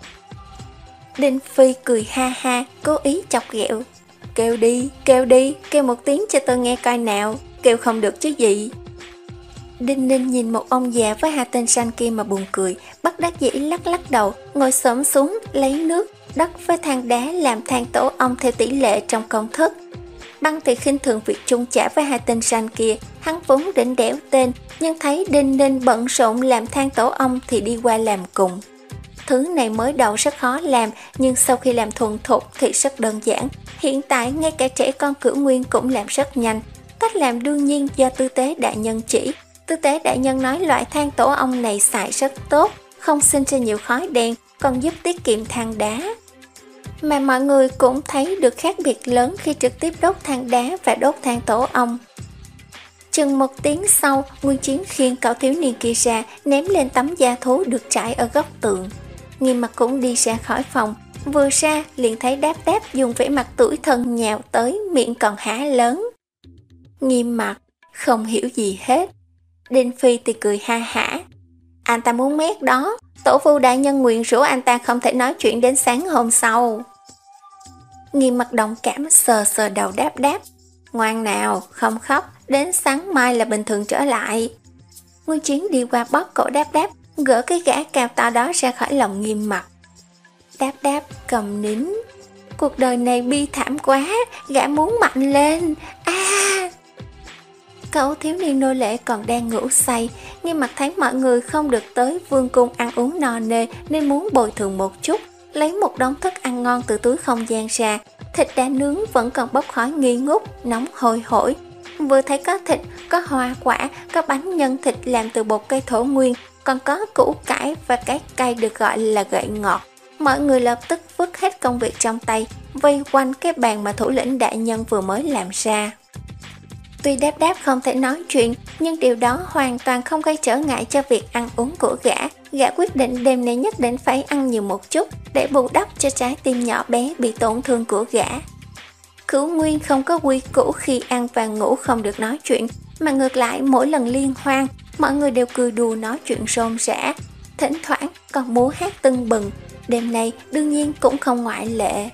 Đinh Phi cười ha ha, cố ý chọc ghẹo. Kêu đi, kêu đi, kêu một tiếng cho tôi nghe coi nào. Kêu không được chứ gì. Đinh Ninh nhìn một ông già với hai tên sanh kia mà buồn cười, bất đắc dĩ lắc lắc đầu, ngồi xổm xuống lấy nước, đất với than đá làm than tổ ong theo tỷ lệ trong công thức. Băng thì khinh thường việc chung chả với hai tên sanh kia, hắn vốn định đẽo tên, nhưng thấy Đinh Ninh bận rộn làm than tổ ong thì đi qua làm cùng. Thứ này mới đầu rất khó làm, nhưng sau khi làm thuần thục thì rất đơn giản. Hiện tại ngay cả trẻ con Cửu Nguyên cũng làm rất nhanh. Cách làm đương nhiên do tư tế đại nhân chỉ. Tư tế đại nhân nói loại than tổ ong này xài rất tốt, không sinh ra nhiều khói đen, còn giúp tiết kiệm than đá. Mà mọi người cũng thấy được khác biệt lớn khi trực tiếp đốt than đá và đốt than tổ ong. Chừng một tiếng sau, Nguyên Chiến khiêng cậu thiếu niên kia ra, ném lên tấm da thú được trải ở góc tường. Nghiêm Mặc cũng đi ra khỏi phòng, vừa ra liền thấy Đáp Đáp dùng vẻ mặt tủi thân nhào tới, miệng còn há lớn. Nghiêm Mặc không hiểu gì hết. Đinh Phi thì cười ha hả. Anh ta muốn mét đó, tổ Vu đại nhân nguyền rủa anh ta không thể nói chuyện đến sáng hôm sau. Nghiêm Mặc đồng cảm sờ sờ đầu Đáp Đáp. Ngoan nào, không khóc, đến sáng mai là bình thường trở lại. Nguyên Chiến đi qua bóp cổ Đáp Đáp, gỡ cái gã cao to đó ra khỏi lòng Nghiêm Mặc. Đáp Đáp cầm nín. Cuộc đời này bi thảm quá, gã muốn mạnh lên. A à! Cậu thiếu niên nô lệ còn đang ngủ say, Nghiêm Mặc thấy mọi người không được tới vương cung ăn uống no nê nên muốn bồi thường một chút, lấy một đống thức ăn ngon từ túi không gian ra. Thịt đá nướng vẫn còn bốc khói nghi ngút, nóng hôi hổi. Vừa thấy có thịt, có hoa quả, có bánh nhân thịt làm từ bột cây thổ nguyên, còn có củ cải và cái cây được gọi là gậy ngọt. Mọi người lập tức vứt hết công việc trong tay, vây quanh cái bàn mà thủ lĩnh đại nhân vừa mới làm ra. Tuy Đáp Đáp không thể nói chuyện, nhưng điều đó hoàn toàn không gây trở ngại cho việc ăn uống của gã. Gã quyết định đêm nay nhất định phải ăn nhiều một chút để bù đắp cho trái tim nhỏ bé bị tổn thương của gã. Cửu Nguyên không có quy củ khi ăn và ngủ không được nói chuyện, mà ngược lại mỗi lần liên hoan, mọi người đều cười đùa nói chuyện rôm rã, thỉnh thoảng còn múa hát tưng bừng. Đêm nay đương nhiên cũng không ngoại lệ.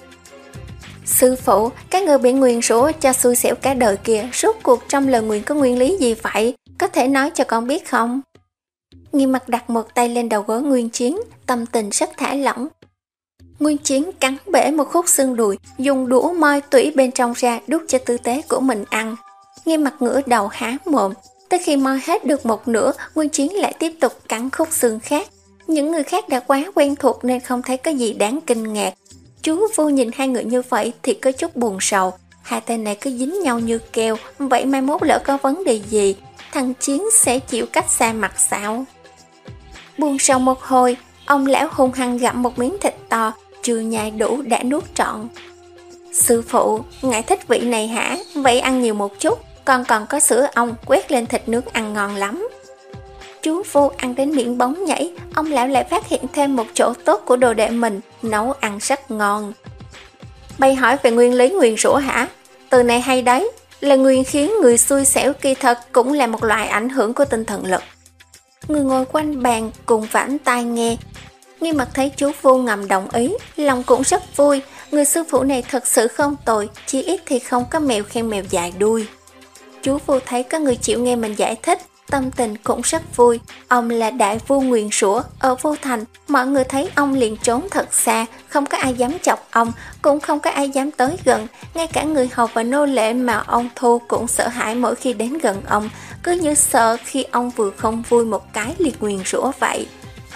Sư phụ, các người bị nguyền rủa cho xui xẻo cả đời kìa, rốt cuộc trong lời nguyền có nguyên lý gì vậy? Có thể nói cho con biết không? Nghiêm Mặc đặt một tay lên đầu gối Nguyên Chiến, tâm tình rất thả lỏng. Nguyên Chiến cắn bể một khúc xương đùi, dùng đũa moi tủy bên trong ra đút cho tư tế của mình ăn. Nghiêm Mặc ngửa đầu há mồm, tới khi moi hết được một nửa, Nguyên Chiến lại tiếp tục cắn khúc xương khác. Những người khác đã quá quen thuộc nên không thấy có gì đáng kinh ngạc. Chú Vu nhìn hai người như vậy thì có chút buồn sầu. Hai tên này cứ dính nhau như keo, vậy mai mốt lỡ có vấn đề gì, thằng Chiến sẽ chịu cách xa mặt sao? Buồn sầu một hồi, ông lão hung hăng gặm một miếng thịt to, chưa nhai đủ đã nuốt trọn. Sư phụ, ngài thích vị này hả? Vậy ăn nhiều một chút, còn còn có sữa ong quét lên thịt nướng ăn ngon lắm. Chú Vu ăn đến miệng bóng nhảy, ông lão lại phát hiện thêm một chỗ tốt của đồ đệ mình, nấu ăn rất ngon. Bay hỏi về nguyên lý nguyền rủa hả? Từ này hay đấy, là nguyền khiến người xui xẻo, kỳ thật cũng là một loại ảnh hưởng của tinh thần lực. Người ngồi quanh bàn cùng vãn tai nghe. Nghiêm Mặt thấy chú Vu ngầm đồng ý, lòng cũng rất vui. Người sư phụ này thật sự không tồi, chỉ ít thì không có mèo khen mèo dài đuôi. Chú Vu thấy có người chịu nghe mình giải thích, tâm tình cũng rất vui. Ông là đại vua nguyền rủa ở Vu Thành, mọi người thấy ông liền trốn thật xa, không có ai dám chọc ông, cũng không có ai dám tới gần. Ngay cả người hầu và nô lệ mà ông thu cũng sợ hãi mỗi khi đến gần ông, cứ như sợ khi ông vừa không vui một cái liền nguyền rủa vậy.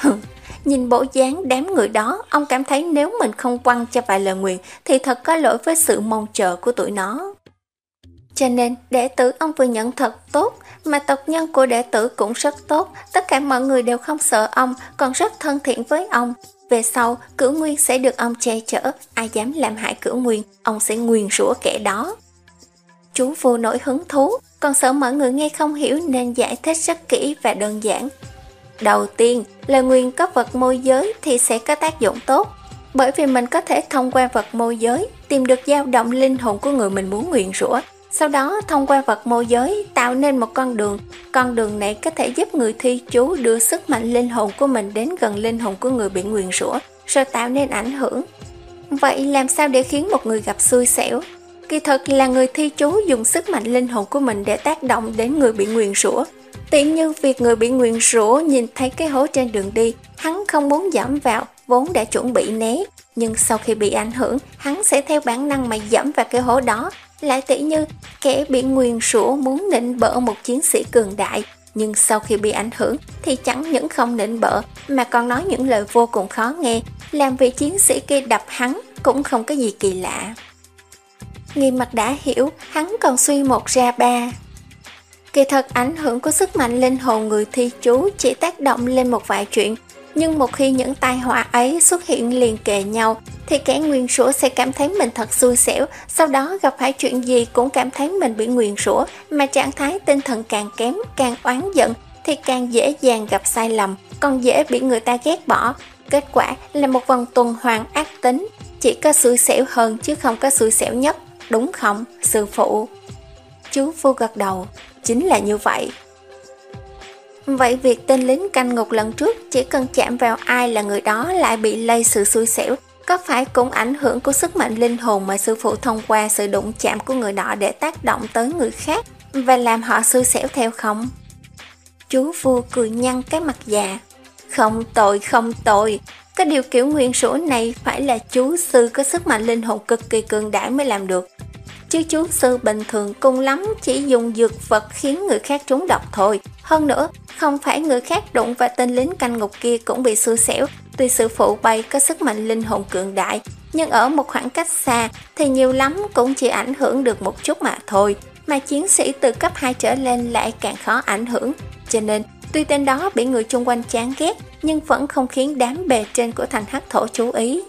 Nhìn bộ dáng đám người đó, ông cảm thấy nếu mình không quăng cho vài lời nguyền thì thật có lỗi với sự mong chờ của tụi nó. Cho nên đệ tử ông vừa nhận thật tốt, mà tộc nhân của đệ tử cũng rất tốt, tất cả mọi người đều không sợ ông, còn rất thân thiện với ông. Về sau, Cửu Nguyên sẽ được ông che chở, ai dám làm hại Cửu Nguyên, ông sẽ nguyền rủa kẻ đó. Chú Vu nổi hứng thú, còn sợ mọi người nghe không hiểu nên giải thích rất kỹ và đơn giản. Đầu tiên, lời nguyền có vật môi giới thì sẽ có tác dụng tốt, bởi vì mình có thể thông qua vật môi giới tìm được dao động linh hồn của người mình muốn nguyền rủa. Sau đó thông qua vật môi giới tạo nên một con đường, con đường này có thể giúp người thi chú đưa sức mạnh linh hồn của mình đến gần linh hồn của người bị nguyền rủa, rồi tạo nên ảnh hưởng. Vậy làm sao để khiến một người gặp xui xẻo? Kỳ thật là người thi chú dùng sức mạnh linh hồn của mình để tác động đến người bị nguyền rủa. Tỉ như việc người bị nguyền rủa nhìn thấy cái hố trên đường đi, hắn không muốn dẫm vào, vốn đã chuẩn bị né, nhưng sau khi bị ảnh hưởng, hắn sẽ theo bản năng mà dẫm vào cái hố đó. Lại tỉ như kẻ bị nguyền rủa muốn nịnh bợ một chiến sĩ cường đại, nhưng sau khi bị ảnh hưởng thì chẳng những không nịnh bợ mà còn nói những lời vô cùng khó nghe, làm vị chiến sĩ kia đập hắn cũng không có gì kỳ lạ. Nghiêm Mặt đã hiểu, hắn còn suy một ra ba. Kỳ thật ảnh hưởng của sức mạnh linh hồn người thi chú chỉ tác động lên một vài chuyện, nhưng một khi những tai họa ấy xuất hiện liền kề nhau thì kẻ nguyền rủa sẽ cảm thấy mình thật xui xẻo, sau đó gặp phải chuyện gì cũng cảm thấy mình bị nguyền rủa, mà trạng thái tinh thần càng kém, càng oán giận thì càng dễ dàng gặp sai lầm, còn dễ bị người ta ghét bỏ. Kết quả là một vòng tuần hoàn ác tính, chỉ có xui xẻo hơn chứ không có xui xẻo nhất, đúng không, sư phụ? Chú Vu gật đầu, chính là như vậy. Vậy việc tên lính canh ngục lần trước chỉ cần chạm vào ai là người đó lại bị lây sự xui xẻo, có phải cũng ảnh hưởng của sức mạnh linh hồn mà sư phụ thông qua sự đụng chạm của người đó để tác động tới người khác và làm họ xui xẻo theo không? Chú Vu cười nhăn cái mặt già. Không tội, không tội. Cái điều kiểu nguyền rủa này phải là chú sư có sức mạnh linh hồn cực kỳ cường đại mới làm được. Chứ chú sư bình thường cùng lắm chỉ dùng dược vật khiến người khác trúng độc thôi. Hơn nữa, không phải người khác đụng vào tên lính canh ngục kia cũng bị xui xẻo. Tuy sư phụ bay có sức mạnh linh hồn cường đại, nhưng ở một khoảng cách xa thì nhiều lắm cũng chỉ ảnh hưởng được một chút mà thôi. Mà chiến sĩ từ cấp hai trở lên lại càng khó ảnh hưởng. Cho nên, tuy tên đó bị người chung quanh chán ghét, nhưng vẫn không khiến đám bề trên của thành Hắc Thổ chú ý.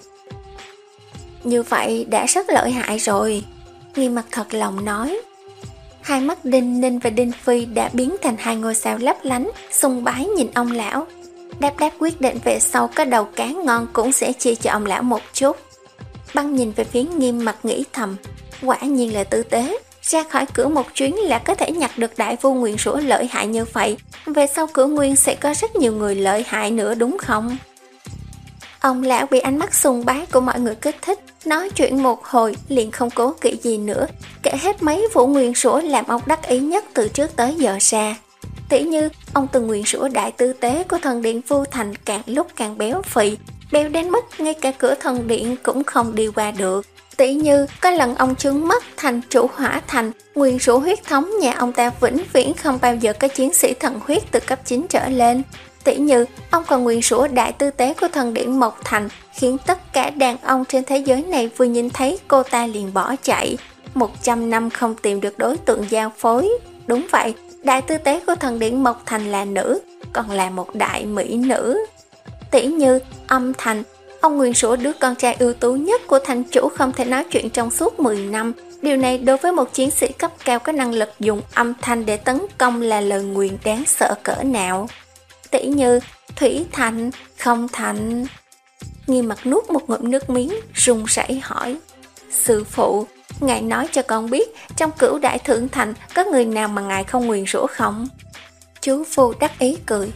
Như vậy đã rất lợi hại rồi. Nghiêm Mặt thật lòng nói. Hai mắt Đinh Ninh và Đinh Phi đã biến thành hai ngôi sao lấp lánh, sùng bái nhìn ông lão. Đáp Đáp quyết định về sau có đầu cá ngon cũng sẽ chia cho ông lão một chút. Băng nhìn về phía Nghiêm Mặt nghĩ thầm, quả nhiên là tử tế, ra khỏi cửa một chuyến là có thể nhặt được đại vu nguyền rủa lợi hại như vậy, về sau cửa nguyên sẽ có rất nhiều người lợi hại nữa đúng không? Ông lão bị ánh mắt sùng bái của mọi người kích thích, nói chuyện một hồi liền không cố kỵ gì nữa, kể hết mấy vụ nguyền rủa làm ông đắc ý nhất từ trước tới giờ ra. Tỉ như ông từng nguyền rủa đại tư tế của thần điện Vu Thành càng lúc càng béo phì, béo đến mức ngay cả cửa thần điện cũng không đi qua được. Tỉ như có lần ông trướng mắt thành chủ Hỏa Thành, nguyền rủa huyết thống nhà ông ta vĩnh viễn không bao giờ có chiến sĩ thần huyết từ cấp chín trở lên. Tỉ như ông còn nguyền rủa đại tư tế của thần điện Mộc Thành, khiến tất cả đàn ông trên thế giới này vừa nhìn thấy cô ta liền bỏ chạy, một trăm năm không tìm được đối tượng giao phối. Đúng vậy, đại tư tế của thần điện Mộc Thành là nữ, còn là một đại mỹ nữ. Tỉ như Âm Thành, ông nguyền rủa đứa con trai ưu tú nhất của thành chủ không thể nói chuyện trong suốt mười năm. Điều này đối với một chiến sĩ cấp cao có năng lực dùng âm thanh để tấn công là lời nguyền đáng sợ cỡ nào. Tỉ như Thủy Thành, Không Thành. Nghiêm Mặt nuốt một ngụm nước miếng, run rẩy hỏi, sư phụ, ngài nói cho con biết trong Cửu Đại Thượng Thành có người nào mà ngài không nguyền rủa không? Chú Vu đắc ý cười,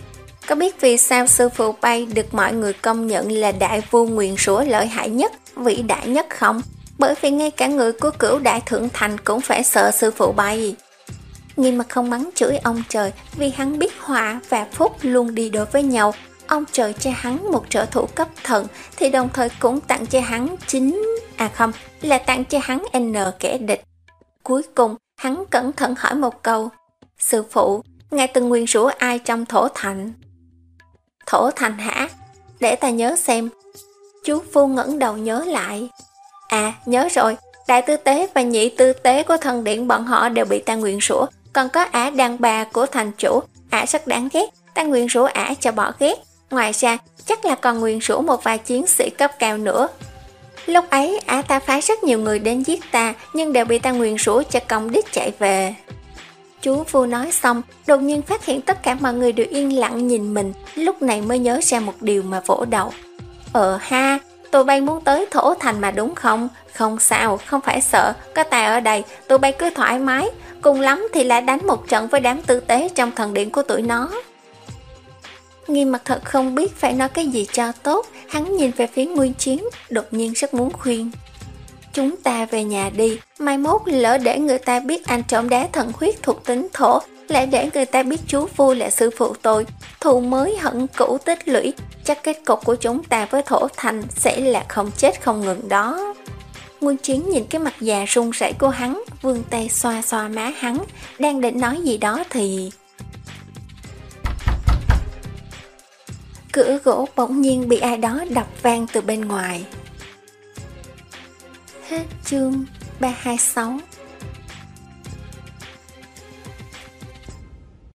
Có biết vì sao sư phụ Bay được mọi người công nhận là đại vua nguyền rủa lợi hại nhất, vĩ đại nhất không? Bởi vì ngay cả người của Cửu Đại Thượng Thành cũng phải sợ sư phụ Bay. Nghiêm Mặt không mắng chửi ông trời vì hắn biết họa và phúc luôn đi đối với nhau. Ông trời cho hắn một trợ thủ cấp thần thì đồng thời cũng tặng cho hắn chính, à không, là tặng cho hắn N kẻ địch. Cuối cùng, hắn cẩn thận hỏi một câu: sư phụ, ngài từng nguyền rủa ai trong thổ thành? Thổ thành hả? Để ta nhớ xem. Chú Phu ngẩng đầu nhớ lại. À, nhớ rồi, đại tư tế và nhị tư tế của thần điện bọn họ đều bị ta nguyền rủa. Còn có ả đàn bà của thành chủ, ả rất đáng ghét, ta nguyền rủa ả cho bỏ ghét. Ngoài ra, chắc là còn nguyền rủa một vài chiến sĩ cấp cao nữa. Lúc ấy, ả ta phái rất nhiều người đến giết ta, nhưng đều bị ta nguyền rủa cho công đích chạy về. Chú Phu nói xong, đột nhiên phát hiện tất cả mọi người đều yên lặng nhìn mình, lúc này mới nhớ ra một điều mà vỗ đầu. Ờ ha, tụi bay muốn tới thổ thành mà đúng không? Không sao, không phải sợ, có ta ở đây, tụi bay cứ thoải mái, cùng lắm thì lại đánh một trận với đám tư tế trong thần điện của tụi nó. Nghiêm Mặt thật không biết phải nói cái gì cho tốt, hắn nhìn về phía Nguyên Chiến, đột nhiên rất muốn khuyên. Chúng ta về nhà đi, mai mốt lỡ để người ta biết anh trộm đá thần huyết thuộc tính thổ, lại để người ta biết chú Phu là sư phụ tôi, thù mới hận cũ tích lũy, chắc kết cục của chúng ta với thổ thành sẽ là không chết không ngừng đó. Nguyên Chiến nhìn cái mặt già run rẩy của hắn, vươn tay xoa xoa má hắn, đang định nói gì đó thì... Cửa gỗ bỗng nhiên bị ai đó đập vang từ bên ngoài. Hết chương ba trăm hai mươi sáu.